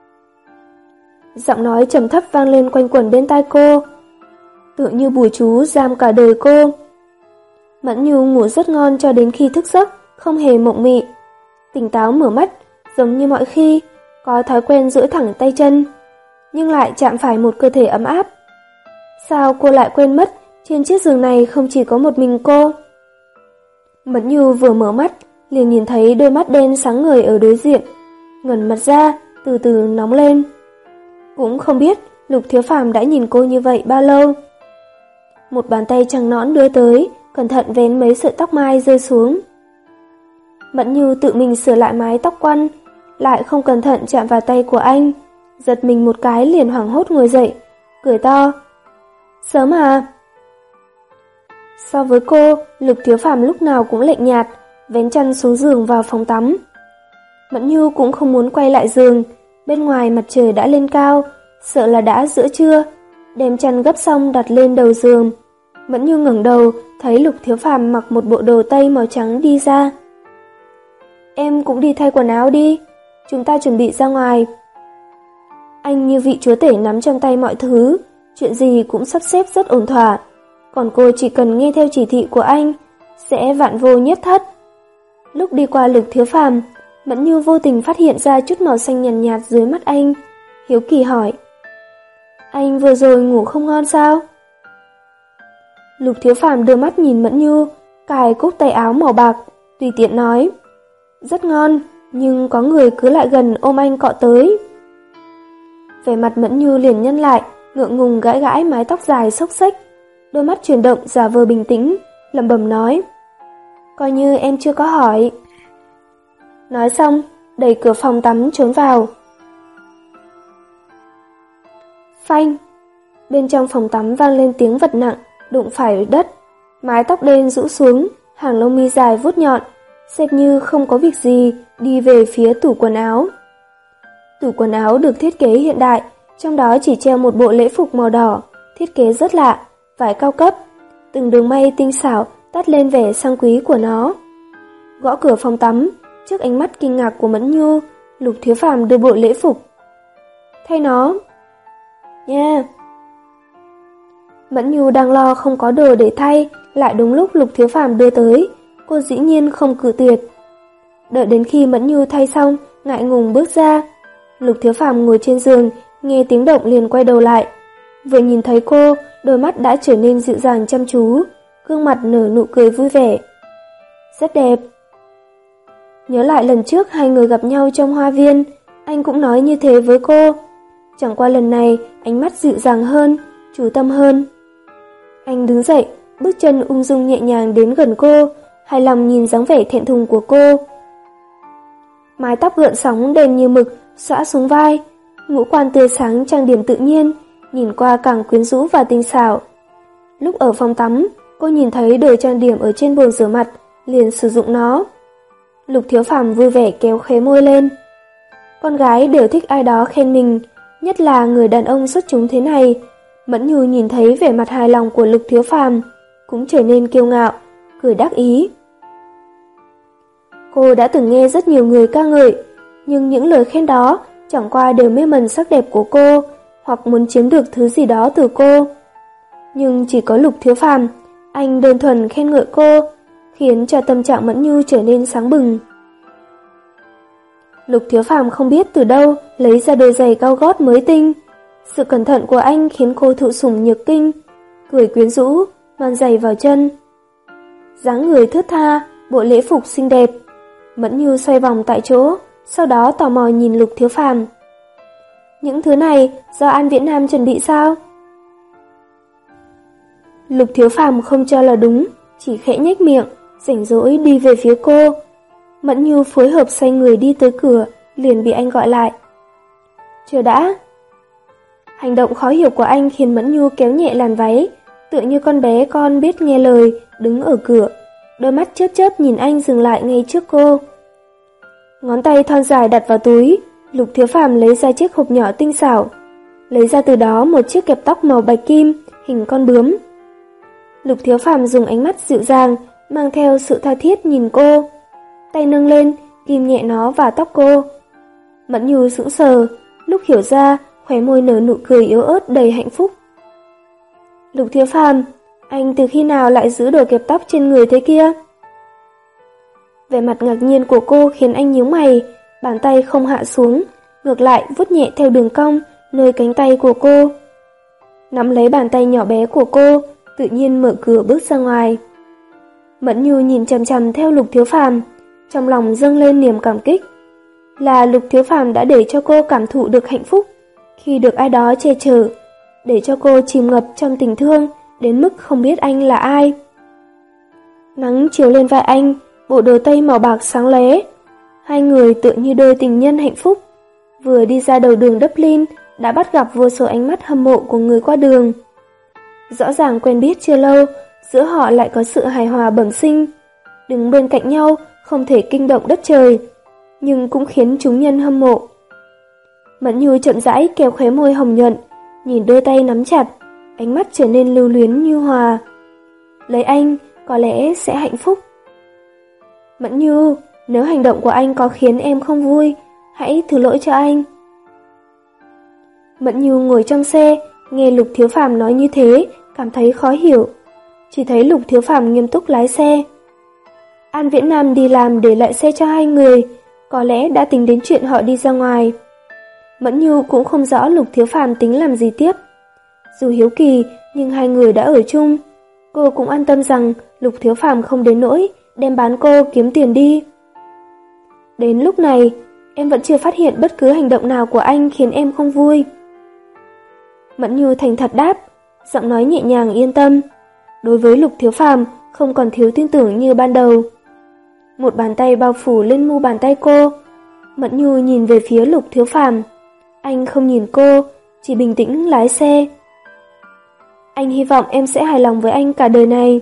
Giọng nói trầm thấp vang lên quanh quẩn bên tai cô, tựa như bùa chú giam cả đời cô. Mẫn Nhu ngủ rất ngon cho đến khi thức giấc, không hề mộng mị. Tỉnh táo mở mắt, giống như mọi khi, có thói quen duỗi thẳng tay chân, nhưng lại chạm phải một cơ thể ấm áp. Sao cô lại quên mất trên chiếc giường này không chỉ có một mình cô? Mẫn Nhu vừa mở mắt, liền nhìn thấy đôi mắt đen sáng ngời ở đối diện, ngẩng mặt ra, từ từ nóng lên. Cũng không biết Lục Thiếu Phàm đã nhìn cô như vậy bao lâu. Một bàn tay trắng nõn đưa tới, cẩn thận vén mấy sợi tóc mai rơi xuống. Mẫn Nhu tự mình sửa lại mái tóc quăn, lại không cẩn thận chạm vào tay của anh, giật mình một cái liền hoảng hốt ngồi dậy, cười to. Sớm à? So với cô, Lục Thiếu Phàm lúc nào cũng lạnh nhạt, vén chăn xuống giường vào phòng tắm. Mẫn Nhu cũng không muốn quay lại giường, bên ngoài mặt trời đã lên cao, sợ là đã giữa trưa, đem chăn gấp xong đặt lên đầu giường. Mẫn Nhu ngẩng đầu, thấy Lục Thiếu Phàm mặc một bộ đồ tây màu trắng đi ra. Em cũng đi thay quần áo đi, chúng ta chuẩn bị ra ngoài. Anh như vị chúa tể nắm trong tay mọi thứ, chuyện gì cũng sắp xếp rất ổn thỏa, còn cô chỉ cần nghe theo chỉ thị của anh, sẽ vạn vô nhất thất. Lúc đi qua Lục Thiếu Phàm, Mẫn Nhu vô tình phát hiện ra chút màu xanh nhàn nhạt, nhạt dưới mắt anh, hiếu kỳ hỏi. Anh vừa rồi ngủ không ngon sao? Lục Thiếu Phàm đưa mắt nhìn Mẫn Nhu, cài cúc tay áo màu bạc, tùy tiện nói. Rất ngon, nhưng có người cứ lại gần ôm anh cọ tới. Vẻ mặt Mẫn Nhu liền nhăn lại, ngượng ngùng gãi gãi mái tóc dài xốc xếch, đôi mắt chuyển động giả vờ bình tĩnh, lẩm bẩm nói. Coi như em chưa có hỏi. Nói xong, đẩy cửa phòng tắm trốn vào. Phanh! Bên trong phòng tắm vang lên tiếng vật nặng, đụng phải đất. Mái tóc đen rũ xuống, hàng lông mi dài vuốt nhọn, xếp như không có việc gì, đi về phía tủ quần áo. Tủ quần áo được thiết kế hiện đại, trong đó chỉ treo một bộ lễ phục màu đỏ, thiết kế rất lạ, vải cao cấp. Từng đường may tinh xảo tắt lên vẻ sang quý của nó. Gõ cửa phòng tắm, trước ánh mắt kinh ngạc của Mẫn Nhu, Lục Thiếu Phàm đưa bộ lễ phục. Thay nó. Nha. Yeah. Mẫn Nhu đang lo không có đồ để thay, lại đúng lúc Lục Thiếu Phàm đưa tới, cô dĩ nhiên không cự tuyệt. Đợi đến khi Mẫn Nhu thay xong, ngại ngùng bước ra. Lục Thiếu Phàm ngồi trên giường, nghe tiếng động liền quay đầu lại. Vừa nhìn thấy cô, đôi mắt đã trở nên dịu dàng chăm chú, gương mặt nở nụ cười vui vẻ. Rất đẹp. Nhớ lại lần trước hai người gặp nhau trong hoa viên, anh cũng nói như thế với cô. Chẳng qua lần này, ánh mắt dịu dàng hơn, chú tâm hơn. Anh đứng dậy, bước chân ung dung nhẹ nhàng đến gần cô, hài lòng nhìn dáng vẻ thẹn thùng của cô. Mái tóc gợn sóng đen như mực, xõa xuống vai, ngũ quan tươi sáng trang điểm tự nhiên, nhìn qua càng quyến rũ và tinh xảo. Lúc ở phòng tắm, cô nhìn thấy đồ trang điểm ở trên bồn rửa mặt, liền sử dụng nó. Lục Thiếu Phàm vui vẻ kéo khóe môi lên. Con gái đều thích ai đó khen mình, nhất là người đàn ông xuất chúng thế này. Mẫn Nhu nhìn thấy vẻ mặt hài lòng của Lục Thiếu Phàm, cũng trở nên kiêu ngạo, cười đắc ý. Cô đã từng nghe rất nhiều người ca ngợi, nhưng những lời khen đó chẳng qua đều mê mẩn sắc đẹp của cô, hoặc muốn chiếm được thứ gì đó từ cô. Nhưng chỉ có Lục Thiếu Phàm, anh đơn thuần khen ngợi cô, khiến cho tâm trạng Mẫn Nhu trở nên sáng bừng. Lục Thiếu Phàm không biết từ đâu lấy ra đôi giày cao gót mới tinh. Sự cẩn thận của anh khiến cô thụ sủng nhược kinh, cười quyến rũ, mang giày vào chân. Dáng người thướt tha, bộ lễ phục xinh đẹp. Mẫn Nhu xoay vòng tại chỗ, sau đó tò mò nhìn Lục Thiếu Phàm. Những thứ này do An Viễn Nam chuẩn bị sao? Lục Thiếu Phàm không cho là đúng, chỉ khẽ nhếch miệng, rảnh rỗi đi về phía cô. Mẫn Nhu phối hợp xoay người đi tới cửa, liền bị anh gọi lại. Chờ đã. Hành động khó hiểu của anh khiến Mẫn Nhu kéo nhẹ làn váy, tựa như con bé con biết nghe lời, đứng ở cửa, đôi mắt chớp chớp nhìn anh dừng lại ngay trước cô. Ngón tay thon dài đặt vào túi, Lục Thiếu Phàm lấy ra chiếc hộp nhỏ tinh xảo, lấy ra từ đó một chiếc kẹp tóc màu bạch kim, hình con bướm. Lục Thiếu Phàm dùng ánh mắt dịu dàng, mang theo sự tha thiết nhìn cô, tay nâng lên, ghim nhẹ nó vào tóc cô. Mẫn Nhu sững sờ, lúc hiểu ra, khóe môi nở nụ cười yếu ớt đầy hạnh phúc. Lục Thiếu Phàm, anh từ khi nào lại giữ đồ kẹp tóc trên người thế kia? Vẻ mặt ngạc nhiên của cô khiến anh nhíu mày, bàn tay không hạ xuống, ngược lại vuốt nhẹ theo đường cong nơi cánh tay của cô. Nắm lấy bàn tay nhỏ bé của cô, tự nhiên mở cửa bước ra ngoài. Mẫn Nhu nhìn chằm chằm theo Lục Thiếu Phàm, trong lòng dâng lên niềm cảm kích. Là Lục Thiếu Phàm đã để cho cô cảm thụ được hạnh phúc khi được ai đó che chở, để cho cô chìm ngập trong tình thương đến mức không biết anh là ai. Nắng chiếu lên vai anh, bộ đồ tây màu bạc sáng lóe. Hai người tựa như đôi tình nhân hạnh phúc. Vừa đi ra đầu đường Dublin đã bắt gặp vô số ánh mắt hâm mộ của người qua đường. Rõ ràng quen biết chưa lâu, giữa họ lại có sự hài hòa bẩm sinh. Đứng bên cạnh nhau không thể kinh động đất trời, nhưng cũng khiến chúng nhân hâm mộ. Mẫn Nhu chậm rãi kéo khóe môi hồng nhuận, nhìn đôi tay nắm chặt, ánh mắt trở nên lưu luyến nhu hòa. Lấy anh, có lẽ sẽ hạnh phúc. Mẫn Nhu, nếu hành động của anh có khiến em không vui, hãy thứ lỗi cho anh. Mẫn Nhu ngồi trong xe, nghe Lục Thiếu Phàm nói như thế, cảm thấy khó hiểu. Chỉ thấy Lục Thiếu Phàm nghiêm túc lái xe. An Viễn Nam đi làm để lại xe cho hai người, có lẽ đã tính đến chuyện họ đi ra ngoài. Mẫn Nhu cũng không rõ Lục Thiếu Phàm tính làm gì tiếp. Dù hiếu kỳ, nhưng hai người đã ở chung. Cô cũng an tâm rằng Lục Thiếu Phàm không đến nỗi đem bán cô kiếm tiền đi. Đến lúc này, em vẫn chưa phát hiện bất cứ hành động nào của anh khiến em không vui. Mẫn Nhu thành thật đáp, giọng nói nhẹ nhàng yên tâm. Đối với Lục Thiếu Phàm không còn thiếu tin tưởng như ban đầu. Một bàn tay bao phủ lên mu bàn tay cô. Mẫn Nhu nhìn về phía Lục Thiếu Phàm. Anh không nhìn cô, chỉ bình tĩnh lái xe. Anh hy vọng em sẽ hài lòng với anh cả đời này.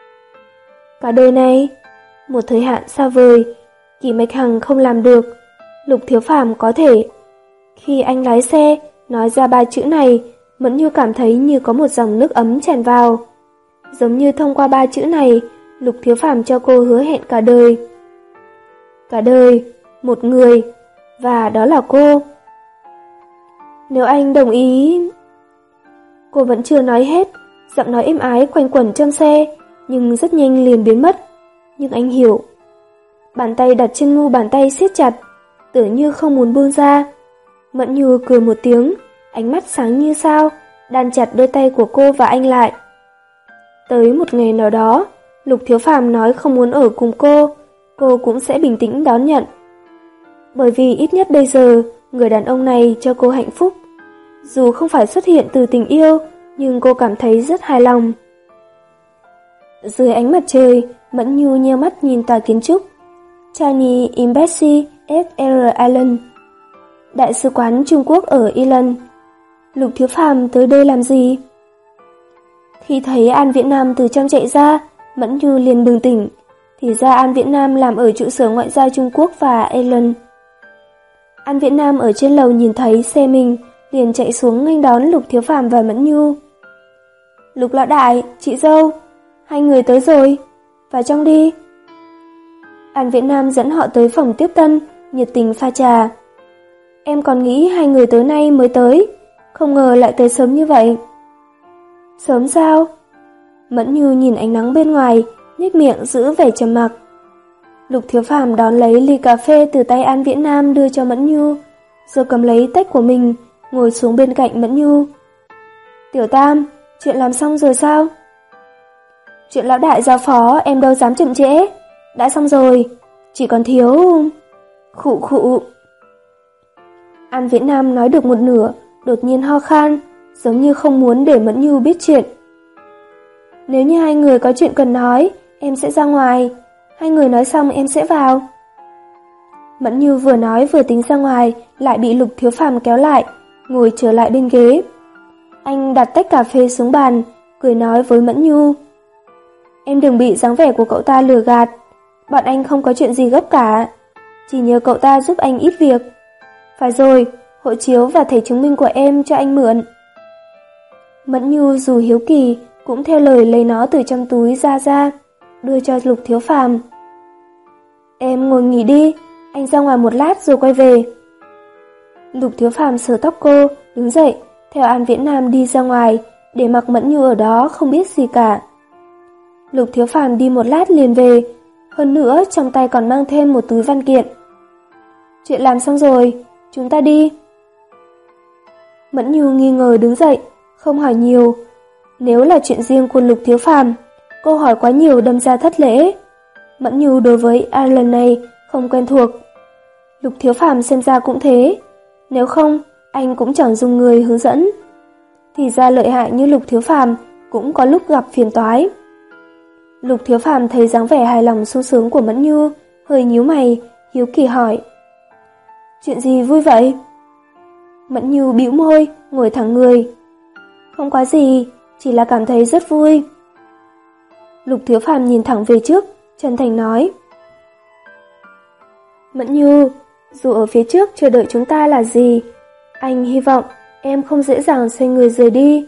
Cả đời này? Một thời hạn xa vời, Kỷ Mạch Hằng không làm được, Lục Thiếu Phàm có thể. Khi anh lái xe, nói ra ba chữ này, Mẫn Nhu cảm thấy như có một dòng nước ấm tràn vào. Giống như thông qua ba chữ này, Lục Thiếu Phàm cho cô hứa hẹn cả đời. Cả đời, một người, và đó là cô. Nếu anh đồng ý... Cô vẫn chưa nói hết, giọng nói êm ái quanh quẩn trong xe, nhưng rất nhanh liền biến mất. Nhưng anh hiểu. Bàn tay đặt trên mu bàn tay siết chặt, tưởng như không muốn buông ra. Mẫn Nhu cười một tiếng, ánh mắt sáng như sao, đan chặt đôi tay của cô và anh lại. Tới một ngày nào đó, Lục Thiếu Phàm nói không muốn ở cùng cô, cô cũng sẽ bình tĩnh đón nhận. Bởi vì ít nhất bây giờ, người đàn ông này cho cô hạnh phúc. Dù không phải xuất hiện từ tình yêu, nhưng cô cảm thấy rất hài lòng. Dưới ánh mặt trời, Mẫn Nhu nheo mắt nhìn tòa kiến trúc Chinese Embassy ép lờ Island, Đại sứ quán Trung Quốc ở Ireland. Lục Thiếu Phàm tới đây làm gì? Khi thấy An Viễn Nam từ trong chạy ra, Mẫn Nhu liền bừng tỉnh. Thì ra An Viễn Nam làm ở trụ sở ngoại giao Trung Quốc và Ireland. An Viễn Nam ở trên lầu nhìn thấy xe mình, liền chạy xuống nghênh đón Lục Thiếu Phàm và Mẫn Nhu. Lục lão đại, chị dâu, hai người tới rồi, vào trong đi. An Viễn Nam dẫn họ tới phòng tiếp tân, nhiệt tình pha trà. Em còn nghĩ hai người tối nay mới tới, không ngờ lại tới sớm như vậy. Sớm sao? Mẫn Nhu nhìn ánh nắng bên ngoài, nhếch miệng giữ vẻ trầm mặc. Lục Thiếu Phàm đón lấy ly cà phê từ tay An Viễn Nam đưa cho Mẫn Nhu, rồi cầm lấy tách của mình, ngồi xuống bên cạnh Mẫn Nhu. Tiểu Tam, chuyện làm xong rồi sao? Chuyện lão đại giao phó em đâu dám chậm trễ, đã xong rồi, chỉ còn thiếu... Khụ khụ. An Viễn Nam nói được một nửa, đột nhiên ho khan, giống như không muốn để Mẫn Nhu biết chuyện. Nếu như hai người có chuyện cần nói, em sẽ ra ngoài. Hai người nói xong em sẽ vào. Mẫn Nhu vừa nói vừa tính ra ngoài, lại bị Lục Thiếu Phàm kéo lại, ngồi trở lại bên ghế. Anh đặt tách cà phê xuống bàn, cười nói với Mẫn Nhu. Em đừng bị dáng vẻ của cậu ta lừa gạt. Bọn anh không có chuyện gì gấp cả, chỉ nhờ cậu ta giúp anh ít việc. Phải rồi, hộ chiếu và thẻ chứng minh của em cho anh mượn. Mẫn Nhu dù hiếu kỳ, cũng theo lời lấy nó từ trong túi ra ra, đưa cho Lục Thiếu Phàm. Em ngồi nghỉ đi, anh ra ngoài một lát rồi quay về. Lục Thiếu Phàm sờ tóc cô, đứng dậy, theo An Viễn Nam đi ra ngoài, để mặc Mẫn Nhu ở đó không biết gì cả. Lục Thiếu Phàm đi một lát liền về, hơn nữa trong tay còn mang thêm một túi văn kiện. Chuyện làm xong rồi, chúng ta đi. Mẫn Nhu nghi ngờ đứng dậy, không hỏi nhiều. Nếu là chuyện riêng của Lục Thiếu Phàm, cô hỏi quá nhiều đâm ra thất lễ. Mẫn Nhu đối với Ireland này không quen thuộc. Lục Thiếu Phàm xem ra cũng thế, nếu không anh cũng chẳng dùng người hướng dẫn. Thì ra lợi hại như Lục Thiếu Phàm cũng có lúc gặp phiền toái. Lục Thiếu Phàm thấy dáng vẻ hài lòng sung sướng của Mẫn Nhu, hơi nhíu mày, hiếu kỳ hỏi. Chuyện gì vui vậy? Mẫn Nhu bĩu môi, ngồi thẳng người. Không có gì, chỉ là cảm thấy rất vui. Lục Thiếu Phàm nhìn thẳng về trước, chân thành nói. Mẫn Nhu, dù ở phía trước chờ đợi chúng ta là gì, anh hy vọng em không dễ dàng xoay người rời đi.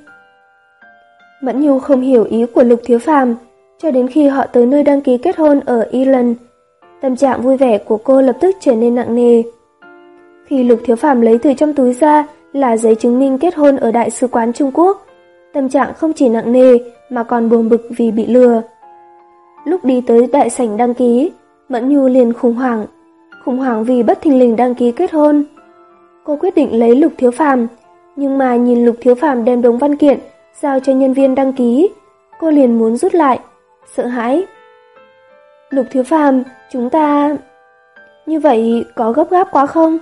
Mẫn Nhu không hiểu ý của Lục Thiếu Phàm, cho đến khi họ tới nơi đăng ký kết hôn ở Ireland, tâm trạng vui vẻ của cô lập tức trở nên nặng nề. Khi Lục Thiếu Phàm lấy từ trong túi ra là giấy chứng minh kết hôn ở Đại sứ quán Trung Quốc, tâm trạng không chỉ nặng nề mà còn buồn bực vì bị lừa. Lúc đi tới đại sảnh đăng ký, Mẫn Nhu liền khủng hoảng, khủng hoảng vì bất thình lình đăng ký kết hôn. Cô quyết định lấy Lục Thiếu Phàm, nhưng mà nhìn Lục Thiếu Phàm đem đống văn kiện giao cho nhân viên đăng ký, cô liền muốn rút lại, sợ hãi. Lục Thiếu Phàm, chúng ta... Như vậy có gấp gáp quá không?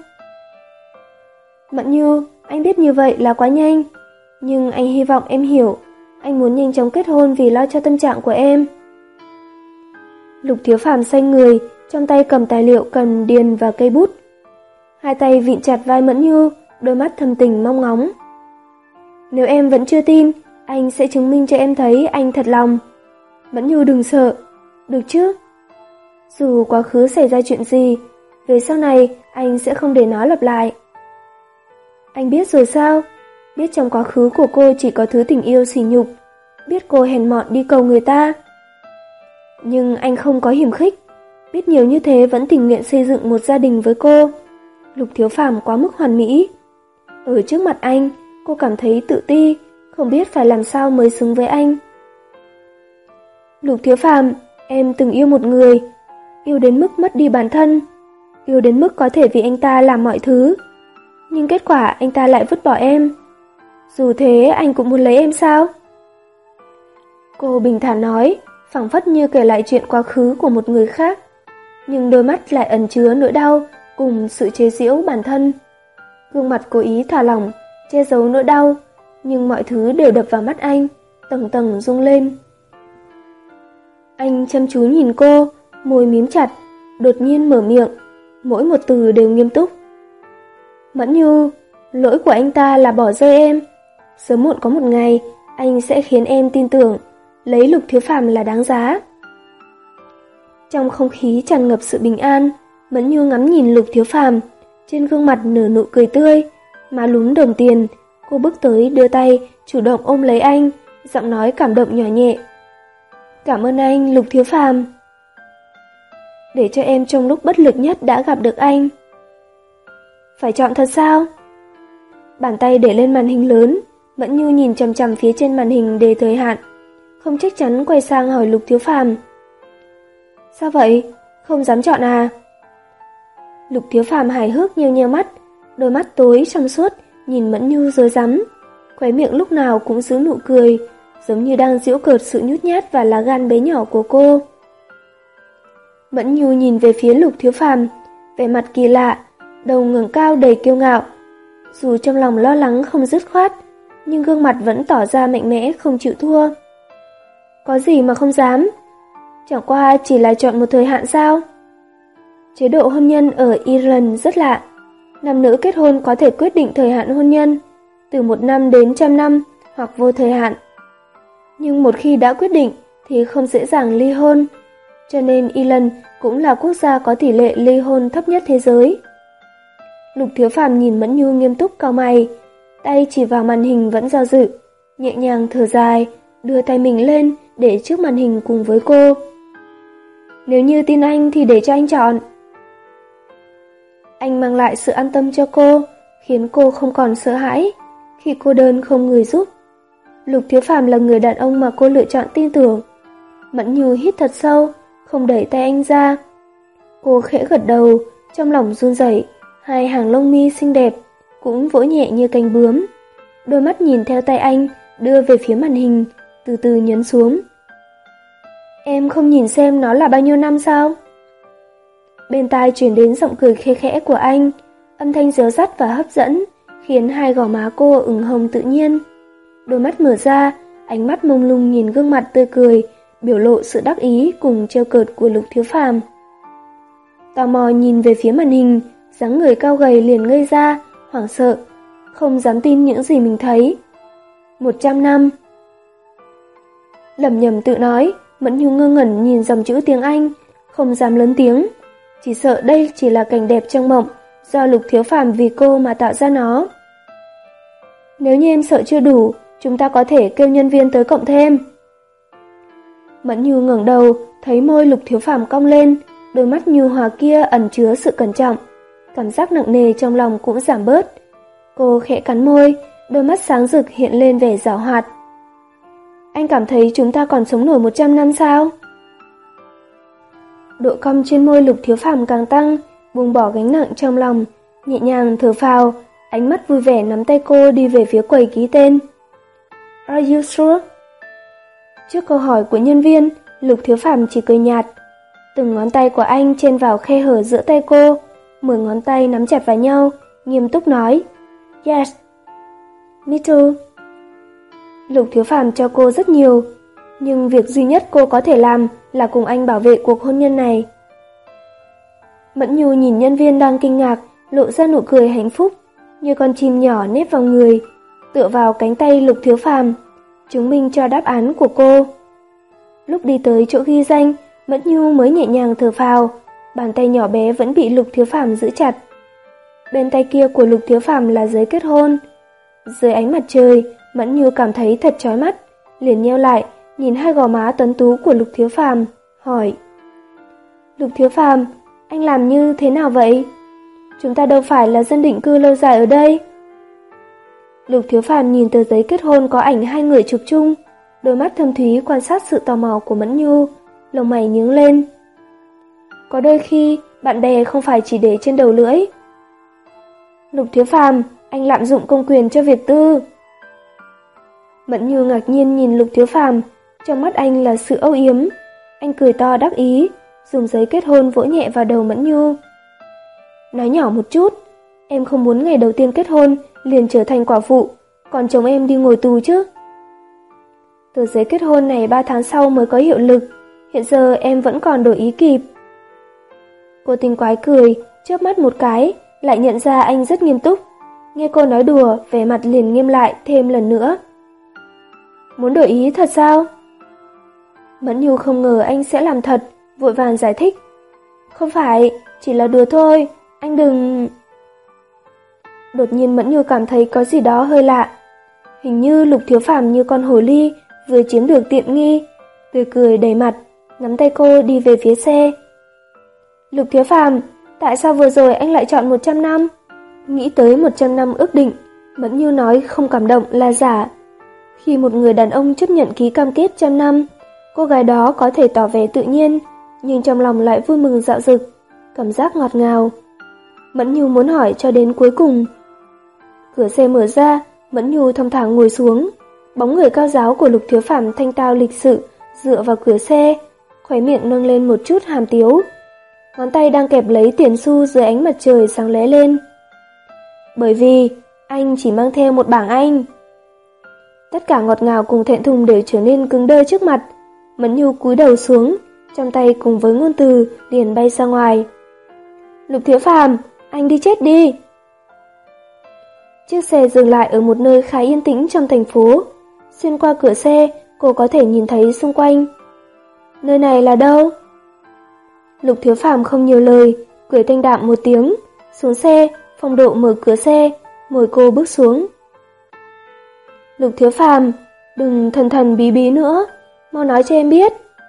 Mẫn Nhu, anh biết như vậy là quá nhanh, nhưng anh hy vọng em hiểu, anh muốn nhanh chóng kết hôn vì lo cho tâm trạng của em. Lục Thiếu Phàm xoay người, trong tay cầm tài liệu cần điền và cây bút. Hai tay vịn chặt vai Mẫn Nhu, đôi mắt thầm tình mong ngóng. Nếu em vẫn chưa tin, anh sẽ chứng minh cho em thấy anh thật lòng. Mẫn Nhu đừng sợ, được chứ? Dù quá khứ xảy ra chuyện gì, về sau này anh sẽ không để nó lặp lại. Anh biết rồi sao? Biết trong quá khứ của cô chỉ có thứ tình yêu sỉ nhục, biết cô hèn mọn đi cầu người ta. Nhưng anh không có hiềm khích, biết nhiều như thế vẫn tình nguyện xây dựng một gia đình với cô. Lục Thiếu Phàm quá mức hoàn mỹ. Ở trước mặt anh, cô cảm thấy tự ti, không biết phải làm sao mới xứng với anh. Lục Thiếu Phàm, em từng yêu một người, yêu đến mức mất đi bản thân, yêu đến mức có thể vì anh ta làm mọi thứ. Nhưng kết quả anh ta lại vứt bỏ em. Dù thế anh cũng muốn lấy em sao? Cô bình thản nói, phảng phất như kể lại chuyện quá khứ của một người khác, nhưng đôi mắt lại ẩn chứa nỗi đau cùng sự chế giễu bản thân. Gương mặt cố ý thả lỏng, che giấu nỗi đau, nhưng mọi thứ đều đập vào mắt anh, tầng tầng rung lên. Anh chăm chú nhìn cô, môi mím chặt, đột nhiên mở miệng, mỗi một từ đều nghiêm túc. Mẫn Nhu, lỗi của anh ta là bỏ rơi em. Sớm muộn có một ngày, anh sẽ khiến em tin tưởng, lấy Lục Thiếu Phàm là đáng giá. Trong không khí tràn ngập sự bình an, Mẫn Nhu ngắm nhìn Lục Thiếu Phàm, trên gương mặt nở nụ cười tươi, má lúm đồng tiền. Cô bước tới đưa tay, chủ động ôm lấy anh, giọng nói cảm động nhỏ nhẹ. Cảm ơn anh, Lục Thiếu Phàm. Để cho em trong lúc bất lực nhất đã gặp được anh. Phải chọn thật sao? Bàn tay để lên màn hình lớn, Mẫn Nhu nhìn chằm chằm phía trên màn hình đề thời hạn, không chắc chắn quay sang hỏi Lục Thiếu Phàm. Sao vậy? Không dám chọn à? Lục Thiếu Phàm hài hước nheo nheo mắt, đôi mắt tối trong suốt nhìn Mẫn Nhu rối rắm, khóe miệng lúc nào cũng giữ nụ cười, giống như đang giễu cợt sự nhút nhát và lá gan bé nhỏ của cô. Mẫn Nhu nhìn về phía Lục Thiếu Phàm, vẻ mặt kỳ lạ, đầu ngẩng cao đầy kiêu ngạo. Dù trong lòng lo lắng không dứt khoát, nhưng gương mặt vẫn tỏ ra mạnh mẽ không chịu thua. Có gì mà không dám? Chẳng qua chỉ là chọn một thời hạn sao? Chế độ hôn nhân ở Ireland rất lạ. Nam nữ kết hôn có thể quyết định thời hạn hôn nhân, từ một năm đến trăm năm hoặc vô thời hạn. Nhưng một khi đã quyết định thì không dễ dàng ly hôn, cho nên Ireland cũng là quốc gia có tỷ lệ ly hôn thấp nhất thế giới. Lục Thiếu Phàm nhìn Mẫn Nhu nghiêm túc cau mày, tay chỉ vào màn hình vẫn do dự, nhẹ nhàng thở dài, đưa tay mình lên để trước màn hình cùng với cô. Nếu như tin anh thì để cho anh chọn. Anh mang lại sự an tâm cho cô, khiến cô không còn sợ hãi khi cô đơn không người giúp. Lục Thiếu Phàm là người đàn ông mà cô lựa chọn tin tưởng. Mẫn Nhu hít thật sâu, không đẩy tay anh ra. Cô khẽ gật đầu, trong lòng run rẩy, hai hàng lông mi xinh đẹp cũng vỗ nhẹ như cánh bướm. Đôi mắt nhìn theo tay anh đưa về phía màn hình, từ từ nhấn xuống. Em không nhìn xem nó là bao nhiêu năm sao? Bên tai truyền đến giọng cười khe khẽ của anh, âm thanh réo rắt và hấp dẫn, khiến hai gò má cô ửng hồng tự nhiên. Đôi mắt mở ra, ánh mắt mông lung nhìn gương mặt tươi cười, biểu lộ sự đắc ý cùng trêu cợt của Lục Thiếu Phàm. Tò mò nhìn về phía màn hình, dáng người cao gầy liền ngây ra, hoảng sợ, không dám tin những gì mình thấy. Một trăm năm. Lẩm nhẩm tự nói, Mẫn Nhu ngơ ngẩn nhìn dòng chữ tiếng Anh, không dám lớn tiếng. Chỉ sợ đây chỉ là cảnh đẹp trong mộng, do Lục Thiếu Phàm vì cô mà tạo ra nó. Nếu như em sợ chưa đủ, chúng ta có thể kêu nhân viên tới cộng thêm. Mẫn Nhu ngẩng đầu, thấy môi Lục Thiếu Phàm cong lên, đôi mắt nhu hòa kia ẩn chứa sự cẩn trọng. Cảm giác nặng nề trong lòng cũng giảm bớt. Cô khẽ cắn môi, đôi mắt sáng rực hiện lên vẻ giảo hoạt. Anh cảm thấy chúng ta còn sống nổi một trăm năm sao? Độ cong trên môi Lục Thiếu Phàm càng tăng, buông bỏ gánh nặng trong lòng, nhẹ nhàng thở phào, ánh mắt vui vẻ nắm tay cô đi về phía quầy ký tên. Are you sure? Trước câu hỏi của nhân viên, Lục Thiếu Phàm chỉ cười nhạt. Từng ngón tay của anh chen vào khe hở giữa tay cô, mười ngón tay nắm chặt vào nhau, nghiêm túc nói. Yes. Me too. Lục Thiếu Phàm cho cô rất nhiều, nhưng việc duy nhất cô có thể làm là cùng anh bảo vệ cuộc hôn nhân này. Mẫn Nhu nhìn nhân viên đang kinh ngạc, lộ ra nụ cười hạnh phúc, như con chim nhỏ nép vào người, tựa vào cánh tay Lục Thiếu Phàm, chứng minh cho đáp án của cô. Lúc đi tới chỗ ghi danh, Mẫn Nhu mới nhẹ nhàng thở phào, bàn tay nhỏ bé vẫn bị Lục Thiếu Phàm giữ chặt. Bên tay kia của Lục Thiếu Phàm là giấy kết hôn. Dưới ánh mặt trời, Mẫn Nhu cảm thấy thật chói mắt, liền nheo lại, nhìn hai gò má tuấn tú của Lục Thiếu Phàm, hỏi. Lục Thiếu Phàm, anh làm như thế nào vậy? Chúng ta đâu phải là dân định cư lâu dài ở đây. Lục Thiếu Phàm nhìn tờ giấy kết hôn có ảnh hai người chụp chung, đôi mắt thâm thúy quan sát sự tò mò của Mẫn Nhu, lông mày nhướng lên. Có đôi khi, bạn bè không phải chỉ để trên đầu lưỡi. Lục Thiếu Phàm, anh lạm dụng công quyền cho việc tư. Mẫn Nhu ngạc nhiên nhìn Lục Thiếu Phàm, trong mắt anh là sự âu yếm. Anh cười to đắc ý, dùng giấy kết hôn vỗ nhẹ vào đầu Mẫn Nhu. Nói nhỏ một chút, em không muốn ngày đầu tiên kết hôn liền trở thành quả phụ, còn chồng em đi ngồi tù chứ. Tờ giấy kết hôn này ba tháng sau mới có hiệu lực, hiện giờ em vẫn còn đổi ý kịp. Cô tinh quái cười, chớp mắt một cái, lại nhận ra anh rất nghiêm túc. Nghe cô nói đùa, vẻ mặt liền nghiêm lại thêm lần nữa. Muốn đổi ý thật sao? Mẫn Nhu không ngờ anh sẽ làm thật, vội vàng giải thích. Không phải, chỉ là đùa thôi, anh đừng... Đột nhiên Mẫn Nhu cảm thấy có gì đó hơi lạ. Hình như Lục Thiếu Phàm như con hồ ly vừa chiếm được tiện nghi, tươi cười đầy mặt, nắm tay cô đi về phía xe. Lục Thiếu Phàm, tại sao vừa rồi anh lại chọn một trăm năm? Nghĩ tới một trăm năm ước định, Mẫn Nhu nói không cảm động là giả. Khi một người đàn ông chấp nhận ký cam kết trăm năm, cô gái đó có thể tỏ vẻ tự nhiên, nhưng trong lòng lại vui mừng dạo dực, cảm giác ngọt ngào. Mẫn Nhu muốn hỏi cho đến cuối cùng. Cửa xe mở ra, Mẫn Nhu thong thả ngồi xuống. Bóng người cao giáo của Lục Thiếu Phàm thanh tao lịch sự dựa vào cửa xe, khóe miệng nâng lên một chút hàm tiếu. Ngón tay đang kẹp lấy tiền xu dưới ánh mặt trời sáng lóe lên. Bởi vì anh chỉ mang theo một bảng Anh. Tất cả ngọt ngào cùng thẹn thùng đều trở nên cứng đơ trước mặt. Mẫn Nhu cúi đầu xuống, trong tay cùng với ngôn từ liền bay ra ngoài. Lục Thiếu Phàm, anh đi chết đi. Chiếc xe dừng lại ở một nơi khá yên tĩnh trong thành phố. Xuyên qua cửa xe, cô có thể nhìn thấy xung quanh. Nơi này là đâu? Lục Thiếu Phàm không nhiều lời, cười thanh đạm một tiếng, xuống xe, phong độ mở cửa xe, mời cô bước xuống. Lục Thiếu Phàm, đừng thần thần bí bí nữa, mau nói cho em biết.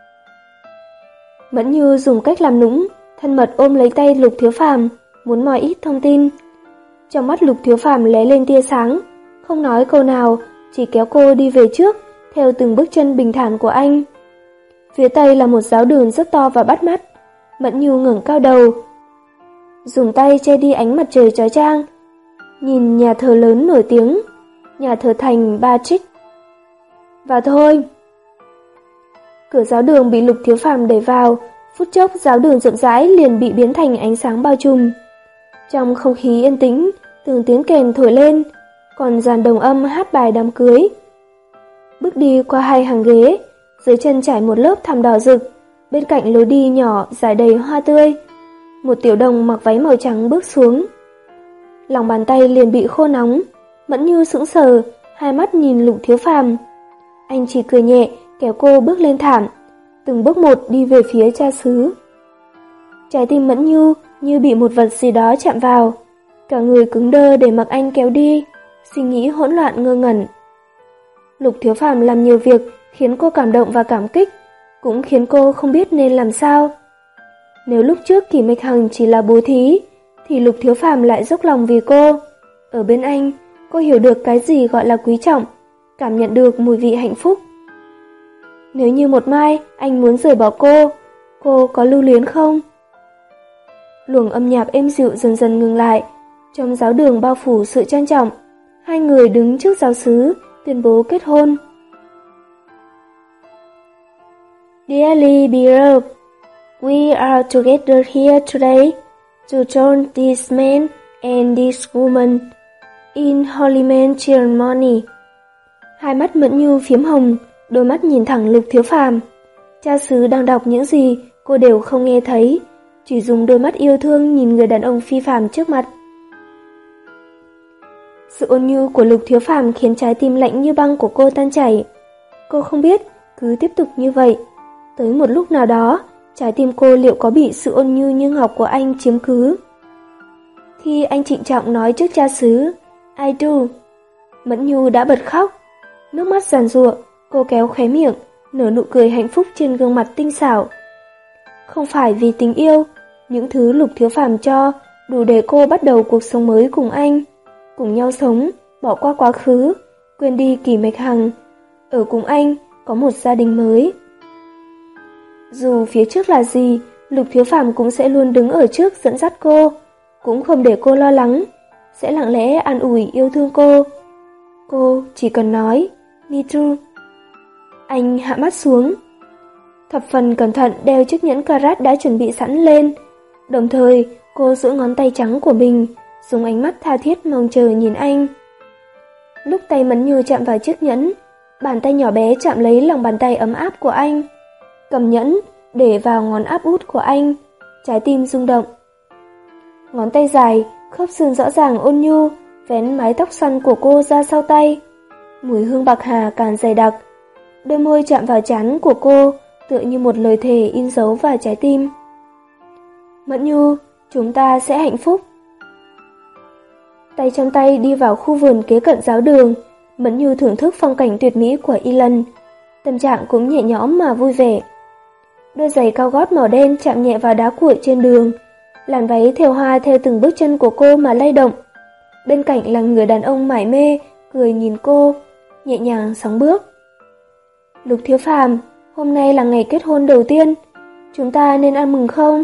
Mẫn Như dùng cách làm nũng, thân mật ôm lấy tay Lục Thiếu Phàm, muốn moi ít thông tin. Trong mắt Lục Thiếu Phàm lóe lên tia sáng, không nói câu nào, chỉ kéo cô đi về trước, theo từng bước chân bình thản của anh. Phía tây là một giáo đường rất to và bắt mắt. Mẫn Như ngẩng cao đầu, dùng tay che đi ánh mặt trời chói chang, nhìn nhà thờ lớn nổi tiếng, nhà thờ thành Patrick. Và thôi. Cửa giáo đường bị Lục Thiếu Phàm đẩy vào, phút chốc giáo đường rộng rãi liền bị biến thành ánh sáng bao trùm. Trong không khí yên tĩnh, từng tiếng kèn thổi lên, còn dàn đồng âm hát bài đám cưới. Bước đi qua hai hàng ghế, dưới chân trải một lớp thảm đỏ rực, bên cạnh lối đi nhỏ rải đầy hoa tươi. Một tiểu đồng mặc váy màu trắng bước xuống. Lòng bàn tay liền bị khô nóng, Mẫn Như sững sờ, hai mắt nhìn Lục Thiếu Phàm. Anh chỉ cười nhẹ, kéo cô bước lên thảm, từng bước một đi về phía cha xứ. Trái tim Mẫn Như như bị một vật gì đó chạm vào, cả người cứng đơ để mặc anh kéo đi, suy nghĩ hỗn loạn ngơ ngẩn. Lục Thiếu Phàm làm nhiều việc khiến cô cảm động và cảm kích, cũng khiến cô không biết nên làm sao. Nếu lúc trước Kỷ Mạch Hằng chỉ là bố thí, thì Lục Thiếu Phàm lại dốc lòng vì cô. Ở bên anh, cô hiểu được cái gì gọi là quý trọng, cảm nhận được mùi vị hạnh phúc. Nếu như một mai anh muốn rời bỏ cô, cô có lưu luyến không? Luồng âm nhạc êm dịu dần dần ngừng lại, trong giáo đường bao phủ sự trang trọng. Hai người đứng trước giáo xứ, tuyên bố kết hôn. Dearly beloved, we are together here today to join this man and this woman in holy matrimony. Hai mắt Mẫn Như phiếm hồng, đôi mắt nhìn thẳng Lục Thiếu Phàm. Cha xứ đang đọc những gì cô đều không nghe thấy, chỉ dùng đôi mắt yêu thương nhìn người đàn ông phi phàm trước mặt. Sự ôn nhu của Lục Thiếu Phàm khiến trái tim lạnh như băng của cô tan chảy. Cô không biết, cứ tiếp tục như vậy, tới một lúc nào đó, trái tim cô liệu có bị sự ôn nhu như ngọc của anh chiếm cứ. Khi anh trịnh trọng nói trước cha xứ, I do, Mẫn Nhu đã bật khóc. Nước mắt giàn giụa, cô kéo khóe miệng, nở nụ cười hạnh phúc trên gương mặt tinh xảo. Không phải vì tình yêu, những thứ Lục Thiếu Phàm cho đủ để cô bắt đầu cuộc sống mới cùng anh, cùng nhau sống, bỏ qua quá khứ, quên đi Kỷ Mạch Hằng, ở cùng anh, có một gia đình mới. Dù phía trước là gì, Lục Thiếu Phàm cũng sẽ luôn đứng ở trước dẫn dắt cô, cũng không để cô lo lắng, sẽ lặng lẽ an ủi yêu thương cô. Cô chỉ cần nói, me too. Anh hạ mắt xuống, thập phần cẩn thận đeo chiếc nhẫn carat đã chuẩn bị sẵn lên, đồng thời cô duỗi ngón tay trắng của mình, dùng ánh mắt tha thiết mong chờ nhìn anh. Lúc tay Mẫn Như chạm vào chiếc nhẫn, bàn tay nhỏ bé chạm lấy lòng bàn tay ấm áp của anh, cầm nhẫn để vào ngón áp út của anh, trái tim rung động. Ngón tay dài, khớp xương rõ ràng ôn nhu, vén mái tóc xoăn của cô ra sau tay. Mùi hương bạc hà càng dày đặc, đôi môi chạm vào trán của cô, tựa như một lời thề in dấu vào trái tim. Mẫn Nhu, chúng ta sẽ hạnh phúc. Tay tay trong tay đi vào khu vườn kế cận giáo đường, Mẫn Nhu thưởng thức phong cảnh tuyệt mỹ của Ilan, tâm trạng cũng nhẹ nhõm mà vui vẻ. Đôi giày cao gót màu đen chạm nhẹ vào đá cuội trên đường, làn váy thêu hoa theo từng bước chân của cô mà lay động. Bên cạnh là người đàn ông mải mê, cười nhìn cô, nhẹ nhàng sóng bước. Lục Thiếu Phàm, hôm nay là ngày kết hôn đầu tiên, chúng ta nên ăn mừng không?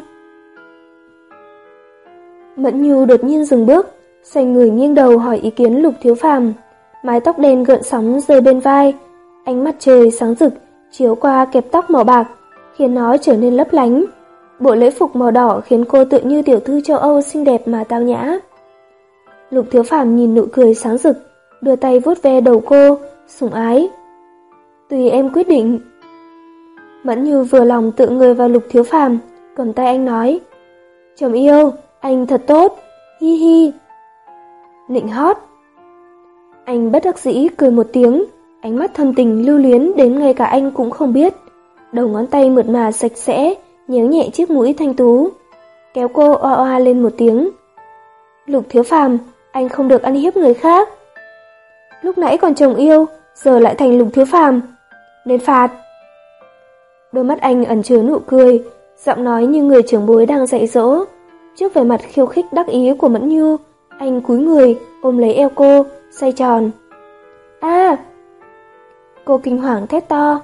Mẫn Nhu đột nhiên dừng bước, xoay người nghiêng đầu hỏi ý kiến Lục Thiếu Phàm. Mái tóc đen gợn sóng rơi bên vai, ánh mặt trời sáng rực chiếu qua kẹp tóc màu bạc, khiến nó trở nên lấp lánh. Bộ lễ phục màu đỏ khiến cô tựa như tiểu thư châu Âu xinh đẹp mà tao nhã. Lục Thiếu Phàm nhìn nụ cười sáng rực, đưa tay vuốt ve đầu cô, sủng ái. Tùy em quyết định. Mẫn Như vừa lòng tự người vào Lục Thiếu Phàm, cầm tay anh nói. Chồng yêu, anh thật tốt, hi hi. Nịnh hót. Anh bất đắc dĩ cười một tiếng, ánh mắt thâm tình lưu luyến đến ngay cả anh cũng không biết. Đầu ngón tay mượt mà sạch sẽ, nhéo nhẹ chiếc mũi thanh tú, kéo cô oa oa lên một tiếng. Lục Thiếu Phàm, anh không được ăn hiếp người khác. Lúc nãy còn chồng yêu, giờ lại thành Lục Thiếu Phàm, nên phạt. Đôi mắt anh ẩn chứa nụ cười, giọng nói như người trưởng bối đang dạy dỗ. Trước vẻ mặt khiêu khích đắc ý của Mẫn Nhu, anh cúi người ôm lấy eo cô, xoay tròn. A! Cô kinh hoàng thét to.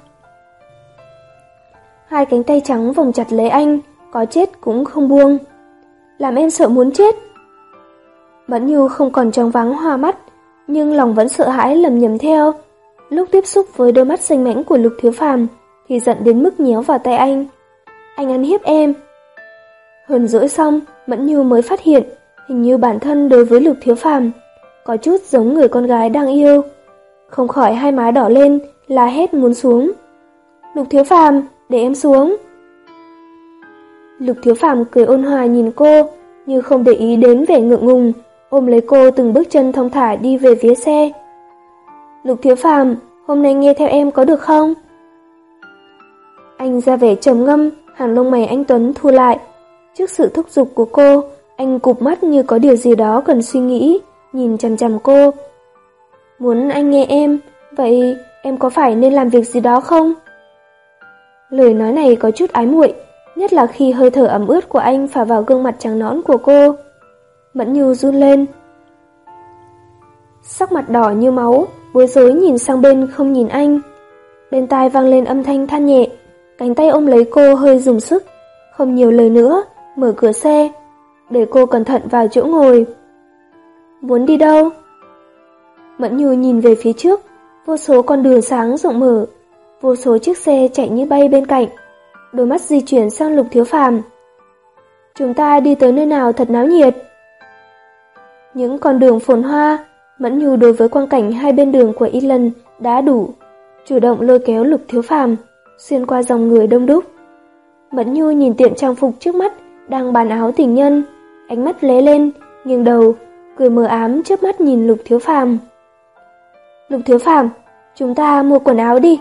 Hai cánh tay trắng vòng chặt lấy anh, có chết cũng không buông. Làm em sợ muốn chết. Mẫn Nhu không còn trống vắng hoa mắt, nhưng lòng vẫn sợ hãi lầm nhầm theo. Lúc tiếp xúc với đôi mắt xanh mãnh của Lục Thiếu Phàm thì giận đến mức nhéo vào tay anh. Anh ăn hiếp em. Hờn dỗi xong, Mẫn Nhu mới phát hiện hình như bản thân đối với Lục Thiếu Phàm có chút giống người con gái đang yêu. Không khỏi hai má đỏ lên, la hét muốn xuống. Lục Thiếu Phàm, để em xuống. Lục Thiếu Phàm cười ôn hòa nhìn cô, như không để ý đến vẻ ngượng ngùng, ôm lấy cô từng bước chân thong thả đi về phía xe. Lục Thiếu Phàm, hôm nay nghe theo em có được không? Anh ra vẻ trầm ngâm, hàng lông mày anh tuấn thu lại. Trước sự thúc giục của cô, anh cụp mắt như có điều gì đó cần suy nghĩ, nhìn chằm chằm cô. Muốn anh nghe em, vậy em có phải nên làm việc gì đó không? Lời nói này có chút ái muội, nhất là khi hơi thở ẩm ướt của anh phả vào gương mặt trắng nõn của cô. Mẫn Nhu run lên. Sắc mặt đỏ như máu, bối rối nhìn sang bên không nhìn anh. Bên tai vang lên âm thanh than nhẹ, cánh tay ôm lấy cô hơi dùng sức, không nhiều lời nữa, mở cửa xe, để cô cẩn thận vào chỗ ngồi. Muốn đi đâu? Mẫn Nhu nhìn về phía trước, vô số con đường sáng rộng mở, vô số chiếc xe chạy như bay bên cạnh. Đôi mắt di chuyển sang Lục Thiếu Phàm. Chúng ta đi tới nơi nào thật náo nhiệt. Những con đường phồn hoa, Mẫn Nhu đối với quang cảnh hai bên đường của Ilan đã đủ, chủ động lôi kéo Lục Thiếu Phàm xuyên qua dòng người đông đúc. Mẫn Nhu nhìn tiệm trang phục trước mắt đang bán áo tình nhân, ánh mắt lóe lên, nghiêng đầu, cười mờ ám chớp mắt nhìn Lục Thiếu Phàm. Lục Thiếu Phàm, chúng ta mua quần áo đi.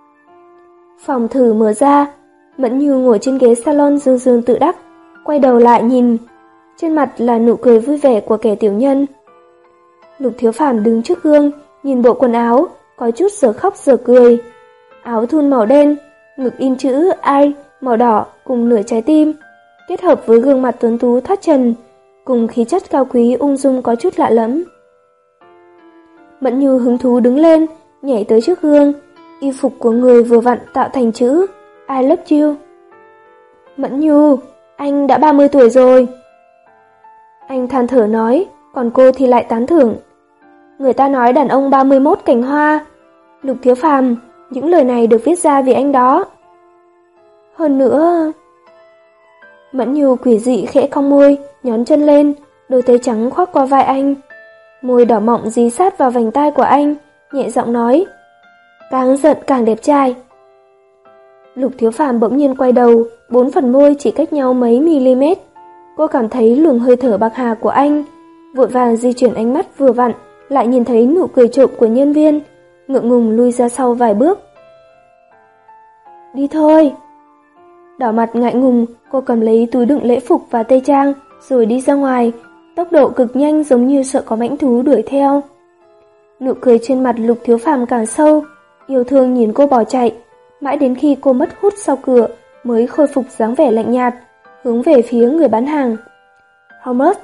Phòng thử mở ra, Mẫn Nhu ngồi trên ghế salon dương dương tự đắc, quay đầu lại nhìn, trên mặt là nụ cười vui vẻ của kẻ tiểu nhân. Lục Thiếu Phàm đứng trước gương, nhìn bộ quần áo, có chút giờ khóc giờ cười. Áo thun màu đen, ngực in chữ I màu đỏ cùng nửa trái tim, kết hợp với gương mặt tuấn tú thoát trần, cùng khí chất cao quý ung dung có chút lạ lẫm. Mẫn Nhu hứng thú đứng lên, nhảy tới trước gương, y phục của người vừa vặn tạo thành chữ I love you. Mẫn Nhu, anh đã ba mươi tuổi rồi. Anh than thở nói, còn cô thì lại tán thưởng. Người ta nói đàn ông ba mươi mốt cành hoa. Lục Thiếu Phàm, những lời này được viết ra vì anh đó. Hơn nữa... Mẫn Nhu quỷ dị khẽ cong môi, nhón chân lên, đôi tay trắng khoác qua vai anh. Môi đỏ mọng dí sát vào vành tai của anh, nhẹ giọng nói. Càng giận càng đẹp trai. Lục Thiếu Phàm bỗng nhiên quay đầu, bốn phần môi chỉ cách nhau mấy mm. Cô cảm thấy luồng hơi thở bạc hà của anh, vội vàng di chuyển ánh mắt vừa vặn, lại nhìn thấy nụ cười trộm của nhân viên, ngượng ngùng lui ra sau vài bước. Đi thôi. Đỏ mặt ngại ngùng, cô cầm lấy túi đựng lễ phục và tây trang, rồi đi ra ngoài, tốc độ cực nhanh giống như sợ có mãnh thú đuổi theo. Nụ cười trên mặt Lục Thiếu Phàm càng sâu, yêu thương nhìn cô bỏ chạy, mãi đến khi cô mất hút sau cửa mới khôi phục dáng vẻ lạnh nhạt, hướng về phía người bán hàng. How much?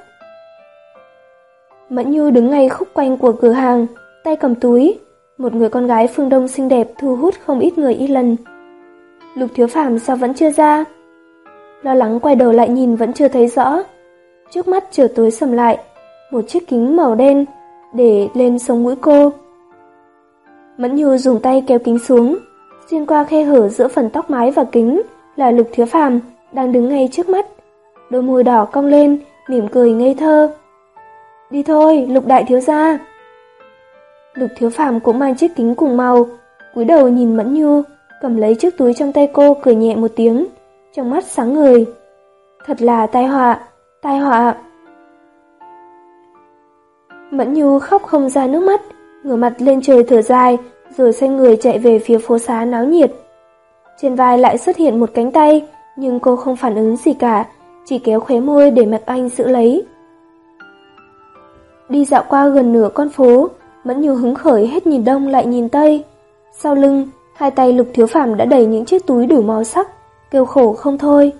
Mẫn Nhu đứng ngay khúc quanh của cửa hàng, tay cầm túi, một người con gái phương Đông xinh đẹp thu hút không ít người y lần. Lục Thiếu Phàm sao vẫn chưa ra? Lo lắng quay đầu lại nhìn vẫn chưa thấy rõ. Trước mắt trời tối sầm lại, một chiếc kính màu đen để lên sống mũi cô. Mẫn Nhu dùng tay kéo kính xuống, xuyên qua khe hở giữa phần tóc mái và kính là Lục Thiếu Phàm đang đứng ngay trước mắt, đôi môi đỏ cong lên, mỉm cười ngây thơ. Đi thôi, Lục đại thiếu gia. Lục Thiếu Phàm cũng mang chiếc kính cùng màu, cúi đầu nhìn Mẫn Nhu, cầm lấy chiếc túi trong tay cô, cười nhẹ một tiếng, trong mắt sáng ngời. Thật là tai họa, tai họa. Mẫn Nhu khóc không ra nước mắt, ngửa mặt lên trời thở dài, rồi xoay người chạy về phía phố xá náo nhiệt. Trên vai lại xuất hiện một cánh tay, nhưng cô không phản ứng gì cả, chỉ kéo khóe môi để Mạc Anh giữ lấy. Đi dạo qua gần nửa con phố, Mẫn Nhu hứng khởi hết nhìn đông lại nhìn tây. Sau lưng, hai tay Lục Thiếu Phàm đã đẩy những chiếc túi đủ màu sắc, kêu khổ không thôi.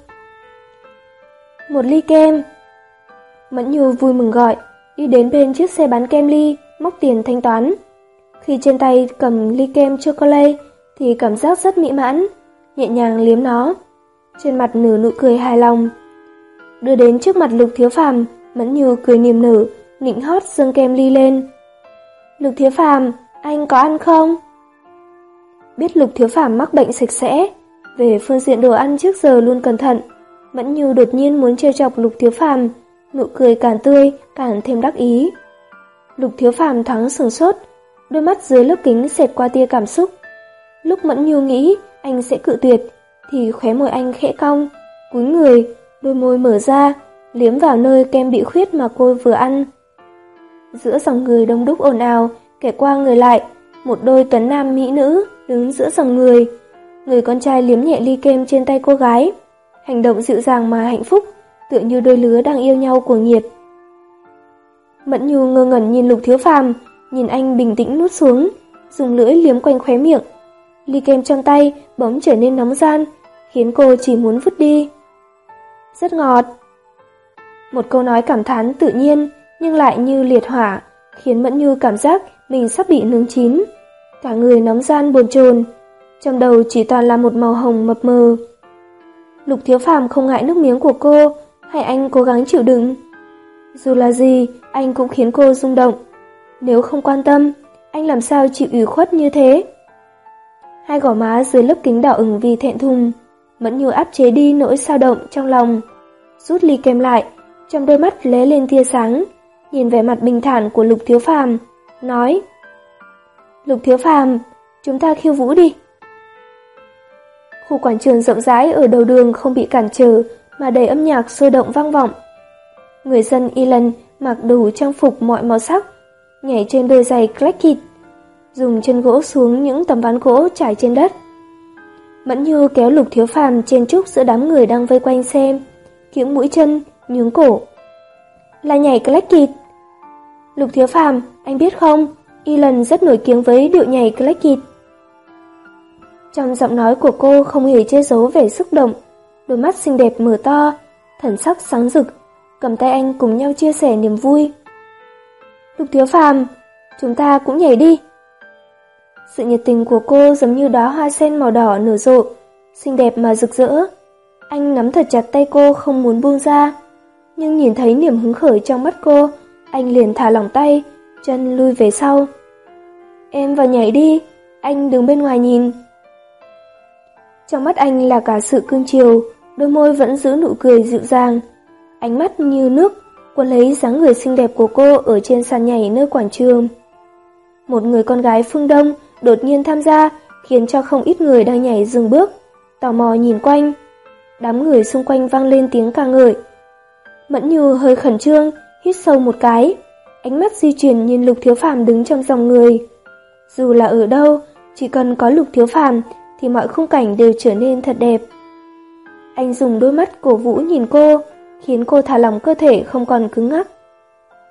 Một ly kem. Mẫn Nhu vui mừng gọi, đi đến bên chiếc xe bán kem ly, móc tiền thanh toán. Khi trên tay cầm ly kem chocolate thì cảm giác rất mỹ mãn, nhẹ nhàng liếm nó, trên mặt nở nụ cười hài lòng. Đưa đến trước mặt Lục Thiếu Phàm, Mẫn Nhu cười niềm nở, nịnh hót dâng kem ly lên. Lục Thiếu Phàm, anh có ăn không? Biết Lục Thiếu Phàm mắc bệnh sạch sẽ, về phương diện đồ ăn trước giờ luôn cẩn thận, Mẫn Nhu đột nhiên muốn trêu chọc Lục Thiếu Phàm, nụ cười càng tươi, càng thêm đắc ý. Lục Thiếu Phàm thoáng sửng sốt, đôi mắt dưới lớp kính xẹt qua tia cảm xúc. Lúc Mẫn Nhu nghĩ anh sẽ cự tuyệt, thì khóe môi anh khẽ cong, cúi người, đôi môi mở ra, liếm vào nơi kem bị khuyết mà cô vừa ăn. Giữa dòng người đông đúc ồn ào, kẻ qua người lại, một đôi tuấn nam mỹ nữ đứng giữa dòng người. Người con trai liếm nhẹ ly kem trên tay cô gái, hành động dịu dàng mà hạnh phúc, tựa như đôi lứa đang yêu nhau cuồng nhiệt. Mẫn Nhu ngơ ngẩn nhìn Lục Thiếu Phàm, nhìn anh bình tĩnh nuốt xuống, dùng lưỡi liếm quanh khóe miệng. Ly kem trong tay bỗng trở nên nóng ran, khiến cô chỉ muốn vứt đi. Rất ngọt. Một câu nói cảm thán tự nhiên nhưng lại như liệt hỏa, khiến Mẫn Nhu cảm giác mình sắp bị nướng chín. Cả người nóng ran bồn chồn, trong đầu chỉ toàn là một màu hồng mập mờ. Lục Thiếu Phàm không ngại nước miếng của cô, hay anh cố gắng chịu đựng? Dù là gì, anh cũng khiến cô rung động. Nếu không quan tâm, anh làm sao chịu ủy khuất như thế? Hai gò má dưới lớp kính đỏ ửng vì thẹn thùng, Mẫn Nhu áp chế đi nỗi dao động trong lòng, rút ly kem lại, trong đôi mắt lóe lên tia sáng, nhìn vẻ mặt bình thản của Lục Thiếu Phàm, nói: Lục Thiếu Phàm, chúng ta khiêu vũ đi. Khu quảng trường rộng rãi ở đầu đường không bị cản trở mà đầy âm nhạc sôi động vang vọng. Người dân Ireland mặc đủ trang phục mọi màu sắc, nhảy trên đôi giày clackit, dùng chân gỗ xuống những tấm ván gỗ trải trên đất. Mẫn Nhu kéo Lục Thiếu Phàm chen chúc giữa đám người đang vây quanh xem, kiễng mũi chân, nhướng cổ. Là nhảy clackit. Lục Thiếu Phàm, anh biết không, Ireland rất nổi tiếng với điệu nhảy clackit. Trong giọng nói của cô không hề che giấu vẻ xúc động, đôi mắt xinh đẹp mở to, thần sắc sáng rực, cầm tay anh cùng nhau chia sẻ niềm vui. Lục Thiếu Phàm, chúng ta cũng nhảy đi. Sự nhiệt tình của cô giống như đóa hoa sen màu đỏ nở rộ, xinh đẹp mà rực rỡ. Anh nắm thật chặt tay cô không muốn buông ra, nhưng nhìn thấy niềm hứng khởi trong mắt cô, anh liền thả lỏng tay, chân lui về sau. Em vào nhảy đi, anh đứng bên ngoài nhìn. Trong mắt anh là cả sự cương chiều, đôi môi vẫn giữ nụ cười dịu dàng, ánh mắt như nước cuốn lấy dáng người xinh đẹp của cô ở trên sàn nhảy nơi quảng trường. Một người con gái phương Đông đột nhiên tham gia, khiến cho không ít người đang nhảy dừng bước, tò mò nhìn quanh. Đám người xung quanh vang lên tiếng ca ngợi. Mẫn Nhu hơi khẩn trương, hít sâu một cái, ánh mắt di chuyển nhìn Lục Thiếu Phàm đứng trong dòng người. Dù là ở đâu, chỉ cần có Lục Thiếu Phàm thì mọi khung cảnh đều trở nên thật đẹp. Anh dùng đôi mắt cổ vũ nhìn cô, khiến cô thả lỏng cơ thể không còn cứng ngắc.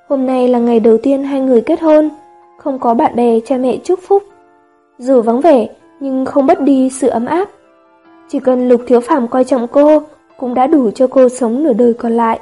Hôm nay là ngày đầu tiên hai người kết hôn, không có bạn bè cha mẹ chúc phúc. Dù vắng vẻ nhưng không mất đi sự ấm áp. Chỉ cần Lục Thiếu Phàm coi trọng cô cũng đã đủ cho cô sống nửa đời còn lại.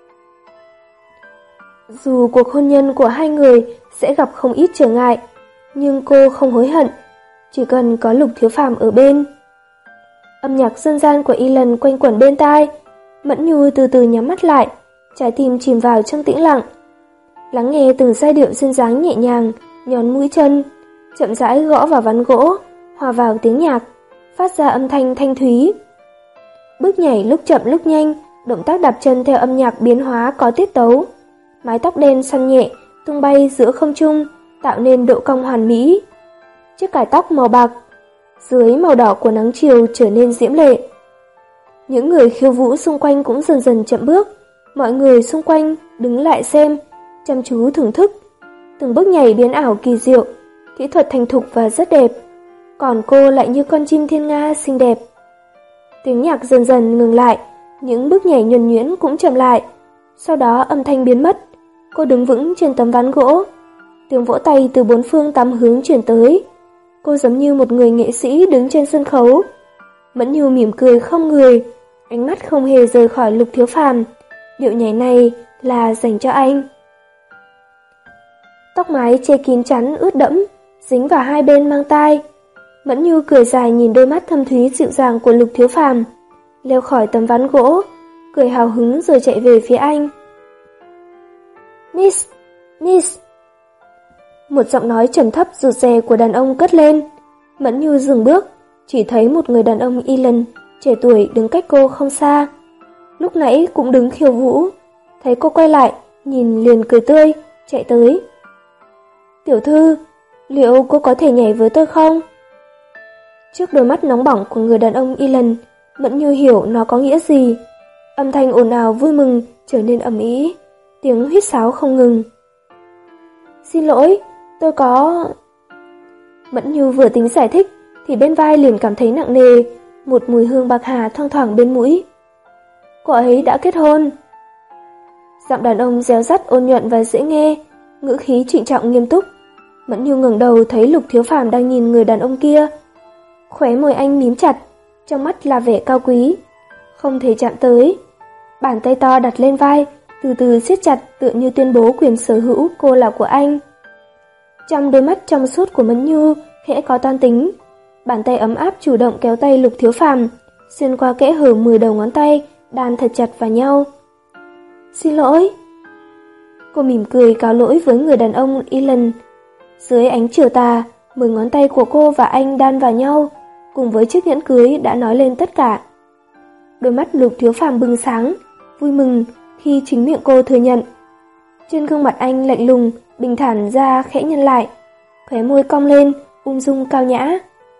Dù cuộc hôn nhân của hai người sẽ gặp không ít trở ngại, nhưng cô không hối hận, chỉ cần có Lục Thiếu Phàm ở bên. Âm nhạc dân gian của Ilan quanh quẩn bên tai, Mẫn Nhu từ từ nhắm mắt lại, trái tim chìm vào trong tĩnh lặng. Lắng nghe từng giai điệu duyên dáng nhẹ nhàng, nhón mũi chân, chậm rãi gõ vào ván gỗ, hòa vào tiếng nhạc, phát ra âm thanh thanh thúy. Bước nhảy lúc chậm lúc nhanh, động tác đạp chân theo âm nhạc biến hóa có tiết tấu. Mái tóc đen săn nhẹ, tung bay giữa không trung, tạo nên độ cong hoàn mỹ. Chiếc cài tóc màu bạc, dưới màu đỏ của nắng chiều trở nên diễm lệ. Những người khiêu vũ xung quanh cũng dần dần chậm bước, mọi người xung quanh đứng lại xem, chăm chú thưởng thức. Từng bước nhảy biến ảo kỳ diệu, kỹ thuật thành thục và rất đẹp, còn cô lại như con chim thiên nga xinh đẹp. Tiếng nhạc dần dần ngừng lại, những bước nhảy nhuần nhuyễn cũng chậm lại, sau đó âm thanh biến mất, cô đứng vững trên tấm ván gỗ. Tiếng vỗ tay từ bốn phương tám hướng truyền tới. Cô giống như một người nghệ sĩ đứng trên sân khấu. Mẫn Nhu mỉm cười không người, ánh mắt không hề rời khỏi Lục Thiếu Phàm. Điệu nhảy này là dành cho anh. Tóc mái che kín chắn ướt đẫm, dính vào hai bên mang tai. Mẫn Nhu cười dài nhìn đôi mắt thâm thúy dịu dàng của Lục Thiếu Phàm, leo khỏi tấm ván gỗ, cười hào hứng rồi chạy về phía anh. Miss, Miss. Một giọng nói trầm thấp rụt rè của đàn ông cất lên. Mẫn Nhu dừng bước, chỉ thấy một người đàn ông Ilan, trẻ tuổi đứng cách cô không xa. Lúc nãy cũng đứng khiêu vũ. Thấy cô quay lại, nhìn liền cười tươi, chạy tới. Tiểu thư, liệu cô có thể nhảy với tôi không? Trước đôi mắt nóng bỏng của người đàn ông Ilan, Mẫn Nhu hiểu nó có nghĩa gì. Âm thanh ồn ào vui mừng trở nên ầm ĩ, tiếng huýt sáo không ngừng. Xin lỗi, tôi có... Mẫn Nhu vừa tính giải thích thì bên vai liền cảm thấy nặng nề, một mùi hương bạc hà thoang thoảng bên mũi. Cô ấy đã kết hôn. Giọng đàn ông réo rắt ôn nhuận và dễ nghe, ngữ khí trịnh trọng nghiêm túc. Mẫn Nhu ngẩng đầu thấy Lục Thiếu Phàm đang nhìn người đàn ông kia. Khóe môi anh mím chặt, trong mắt là vẻ cao quý, không thể chạm tới. Bàn tay to đặt lên vai, từ từ siết chặt tựa như tuyên bố quyền sở hữu cô là của anh. Trong đôi mắt trong suốt của Mẫn Nhu khẽ có toan tính, bàn tay ấm áp chủ động kéo tay Lục Thiếu Phàm, xuyên qua kẽ hở mười đầu ngón tay, đan thật chặt vào nhau. Xin lỗi. Cô mỉm cười cáo lỗi với người đàn ông Ilan. Dưới ánh chiều tà, mười ngón tay của cô và anh đan vào nhau, cùng với chiếc nhẫn cưới đã nói lên tất cả. Đôi mắt Lục Thiếu Phàm bừng sáng, vui mừng khi chính miệng cô thừa nhận. Trên gương mặt anh lạnh lùng, bình thản ra khẽ nhăn lại, khóe môi cong lên, ung dung cao nhã.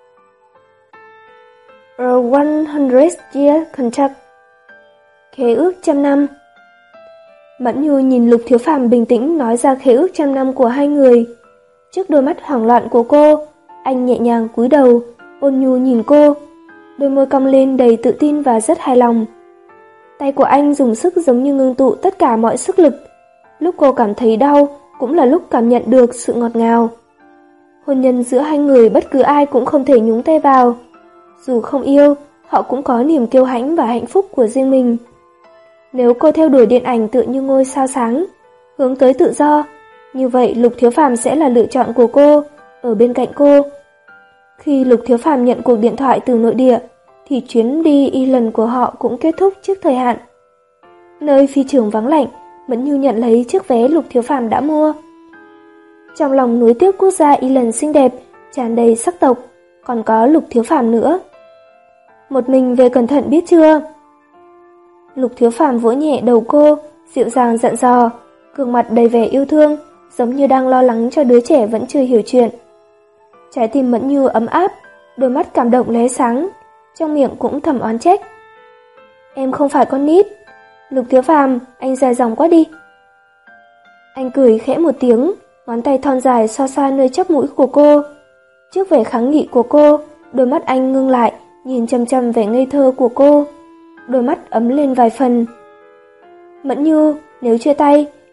A one hundred year contract. Khế ước trăm năm. Mẫn Nhu nhìn Lục Thiếu Phàm bình tĩnh nói ra khế ước trăm năm của hai người. Trước đôi mắt hoảng loạn của cô, anh nhẹ nhàng cúi đầu, ôn nhu nhìn cô, đôi môi cong lên đầy tự tin và rất hài lòng. Tay của anh dùng sức giống như ngưng tụ tất cả mọi sức lực. Lúc cô cảm thấy đau, cũng là lúc cảm nhận được sự ngọt ngào. Hôn nhân giữa hai người bất cứ ai cũng không thể nhúng tay vào. Dù không yêu, họ cũng có niềm kiêu hãnh và hạnh phúc của riêng mình. Nếu cô theo đuổi điện ảnh tựa như ngôi sao sáng, hướng tới tự do, như vậy Lục Thiếu Phàm sẽ là lựa chọn của cô, ở bên cạnh cô. Khi Lục Thiếu Phàm nhận cuộc điện thoại từ nội địa, thì chuyến đi Ilan của họ cũng kết thúc trước thời hạn. Nơi phi trường vắng lạnh, Mẫn Nhu nhận lấy chiếc vé Lục Thiếu Phàm đã mua. Trong lòng núi tiếc quốc gia Ilan xinh đẹp, tràn đầy sắc tộc, còn có Lục Thiếu Phàm nữa. Một mình về cẩn thận biết chưa? Lục Thiếu Phàm vỗ nhẹ đầu cô, dịu dàng dặn dò, gương mặt đầy vẻ yêu thương, giống như đang lo lắng cho đứa trẻ vẫn chưa hiểu chuyện. Trái tim Mẫn Nhu ấm áp, đôi mắt cảm động lóe sáng, trong miệng cũng thầm oán trách. Em không phải con nít. Lục Thiếu Phàm, anh dài dòng quá đi. Anh cười khẽ một tiếng, ngón tay thon dài xoa xoa nơi chóp mũi của cô. Trước vẻ kháng nghị của cô, đôi mắt anh ngưng lại, nhìn chăm chăm vẻ ngây thơ của cô. Đôi mắt ấm lên vài phần. Mẫn Nhu, nếu chia tay,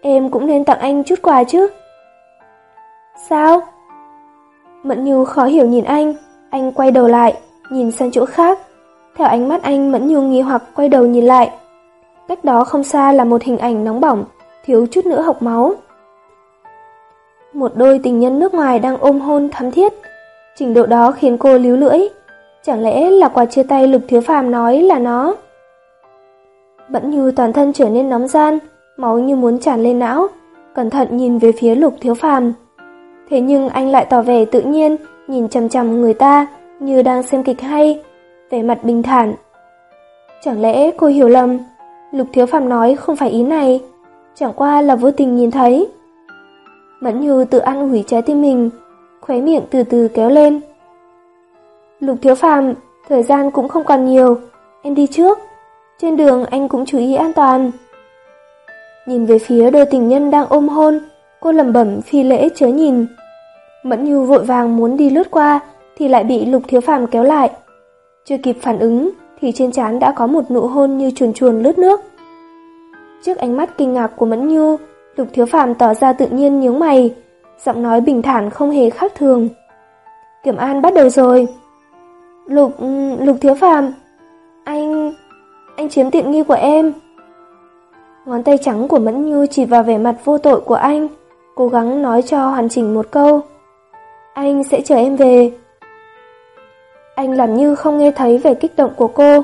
em cũng nên tặng anh chút quà chứ. Sao? Mẫn Nhu khó hiểu nhìn anh, anh quay đầu lại, nhìn sang chỗ khác. Theo ánh mắt anh, Mẫn Nhu nghi hoặc quay đầu nhìn lại. Cách đó không xa là một hình ảnh nóng bỏng, thiếu chút nữa hộc máu. Một đôi tình nhân nước ngoài đang ôm hôn thắm thiết. Trình độ đó khiến cô líu lưỡi. Chẳng lẽ là quà chia tay Lục Thiếu Phàm nói là nó? Mẫn Nhu toàn thân trở nên nóng ran, máu như muốn tràn lên não, cẩn thận nhìn về phía Lục Thiếu Phàm. Thế nhưng anh lại tỏ vẻ tự nhiên, nhìn chằm chằm người ta như đang xem kịch hay, vẻ mặt bình thản. Chẳng lẽ cô hiểu lầm? Lục Thiếu Phàm nói không phải ý này, chẳng qua là vô tình nhìn thấy. Mẫn Nhu tự ăn ủi trái tim mình, khóe miệng từ từ kéo lên. Lục Thiếu Phàm, thời gian cũng không còn nhiều, em đi trước. Trên đường anh cũng chú ý an toàn. Nhìn về phía đôi tình nhân đang ôm hôn, cô lẩm bẩm phi lễ chớ nhìn. Mẫn Nhu vội vàng muốn đi lướt qua thì lại bị Lục Thiếu Phàm kéo lại. Chưa kịp phản ứng thì trên trán đã có một nụ hôn như chuồn chuồn lướt nước. Trước ánh mắt kinh ngạc của Mẫn Nhu, Lục Thiếu Phàm tỏ ra tự nhiên nhướng mày, giọng nói bình thản không hề khác thường. Kiểm an bắt đầu rồi. Lục... Lục Thiếu Phàm, anh... anh chiếm tiện nghi của em. Ngón tay trắng của Mẫn Nhu chỉ vào vẻ mặt vô tội của anh, cố gắng nói cho hoàn chỉnh một câu. Anh sẽ chở em về. Anh làm như không nghe thấy vẻ kích động của cô.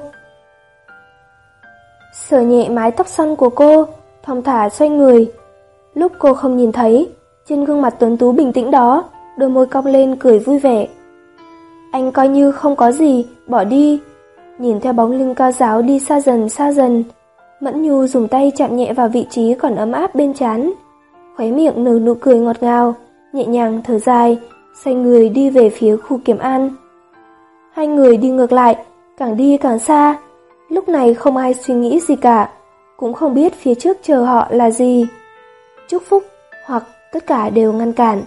Sờ nhẹ mái tóc xoăn của cô, thong thả xoay người. Lúc cô không nhìn thấy, trên gương mặt tuấn tú bình tĩnh đó, đôi môi cong lên cười vui vẻ. Anh coi như không có gì, bỏ đi. Nhìn theo bóng lưng cao ráo đi xa dần xa dần, Mẫn Nhu dùng tay chạm nhẹ vào vị trí còn ấm áp bên trán, khóe miệng nở nụ cười ngọt ngào, nhẹ nhàng thở dài, xoay người đi về phía khu kiểm an. Hai người đi ngược lại, càng đi càng xa. Lúc này không ai suy nghĩ gì cả, cũng không biết phía trước chờ họ là gì. Chúc phúc hoặc tất cả đều ngăn cản.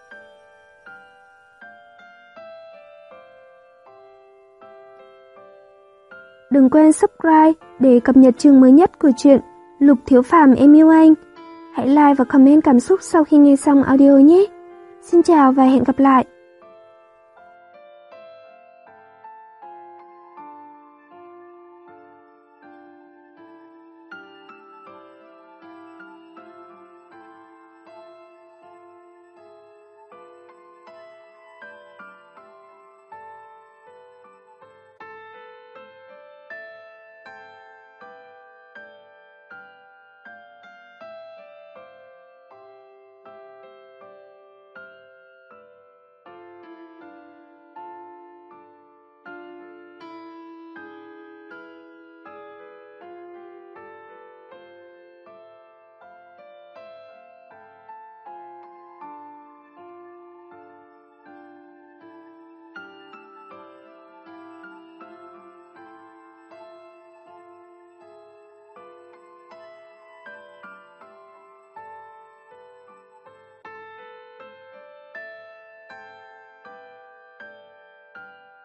Đừng quên subscribe để cập nhật chương mới nhất của truyện Lục Thiếu Phàm Em Yêu Anh. Hãy like và comment cảm xúc sau khi nghe xong audio nhé. Xin chào và hẹn gặp lại.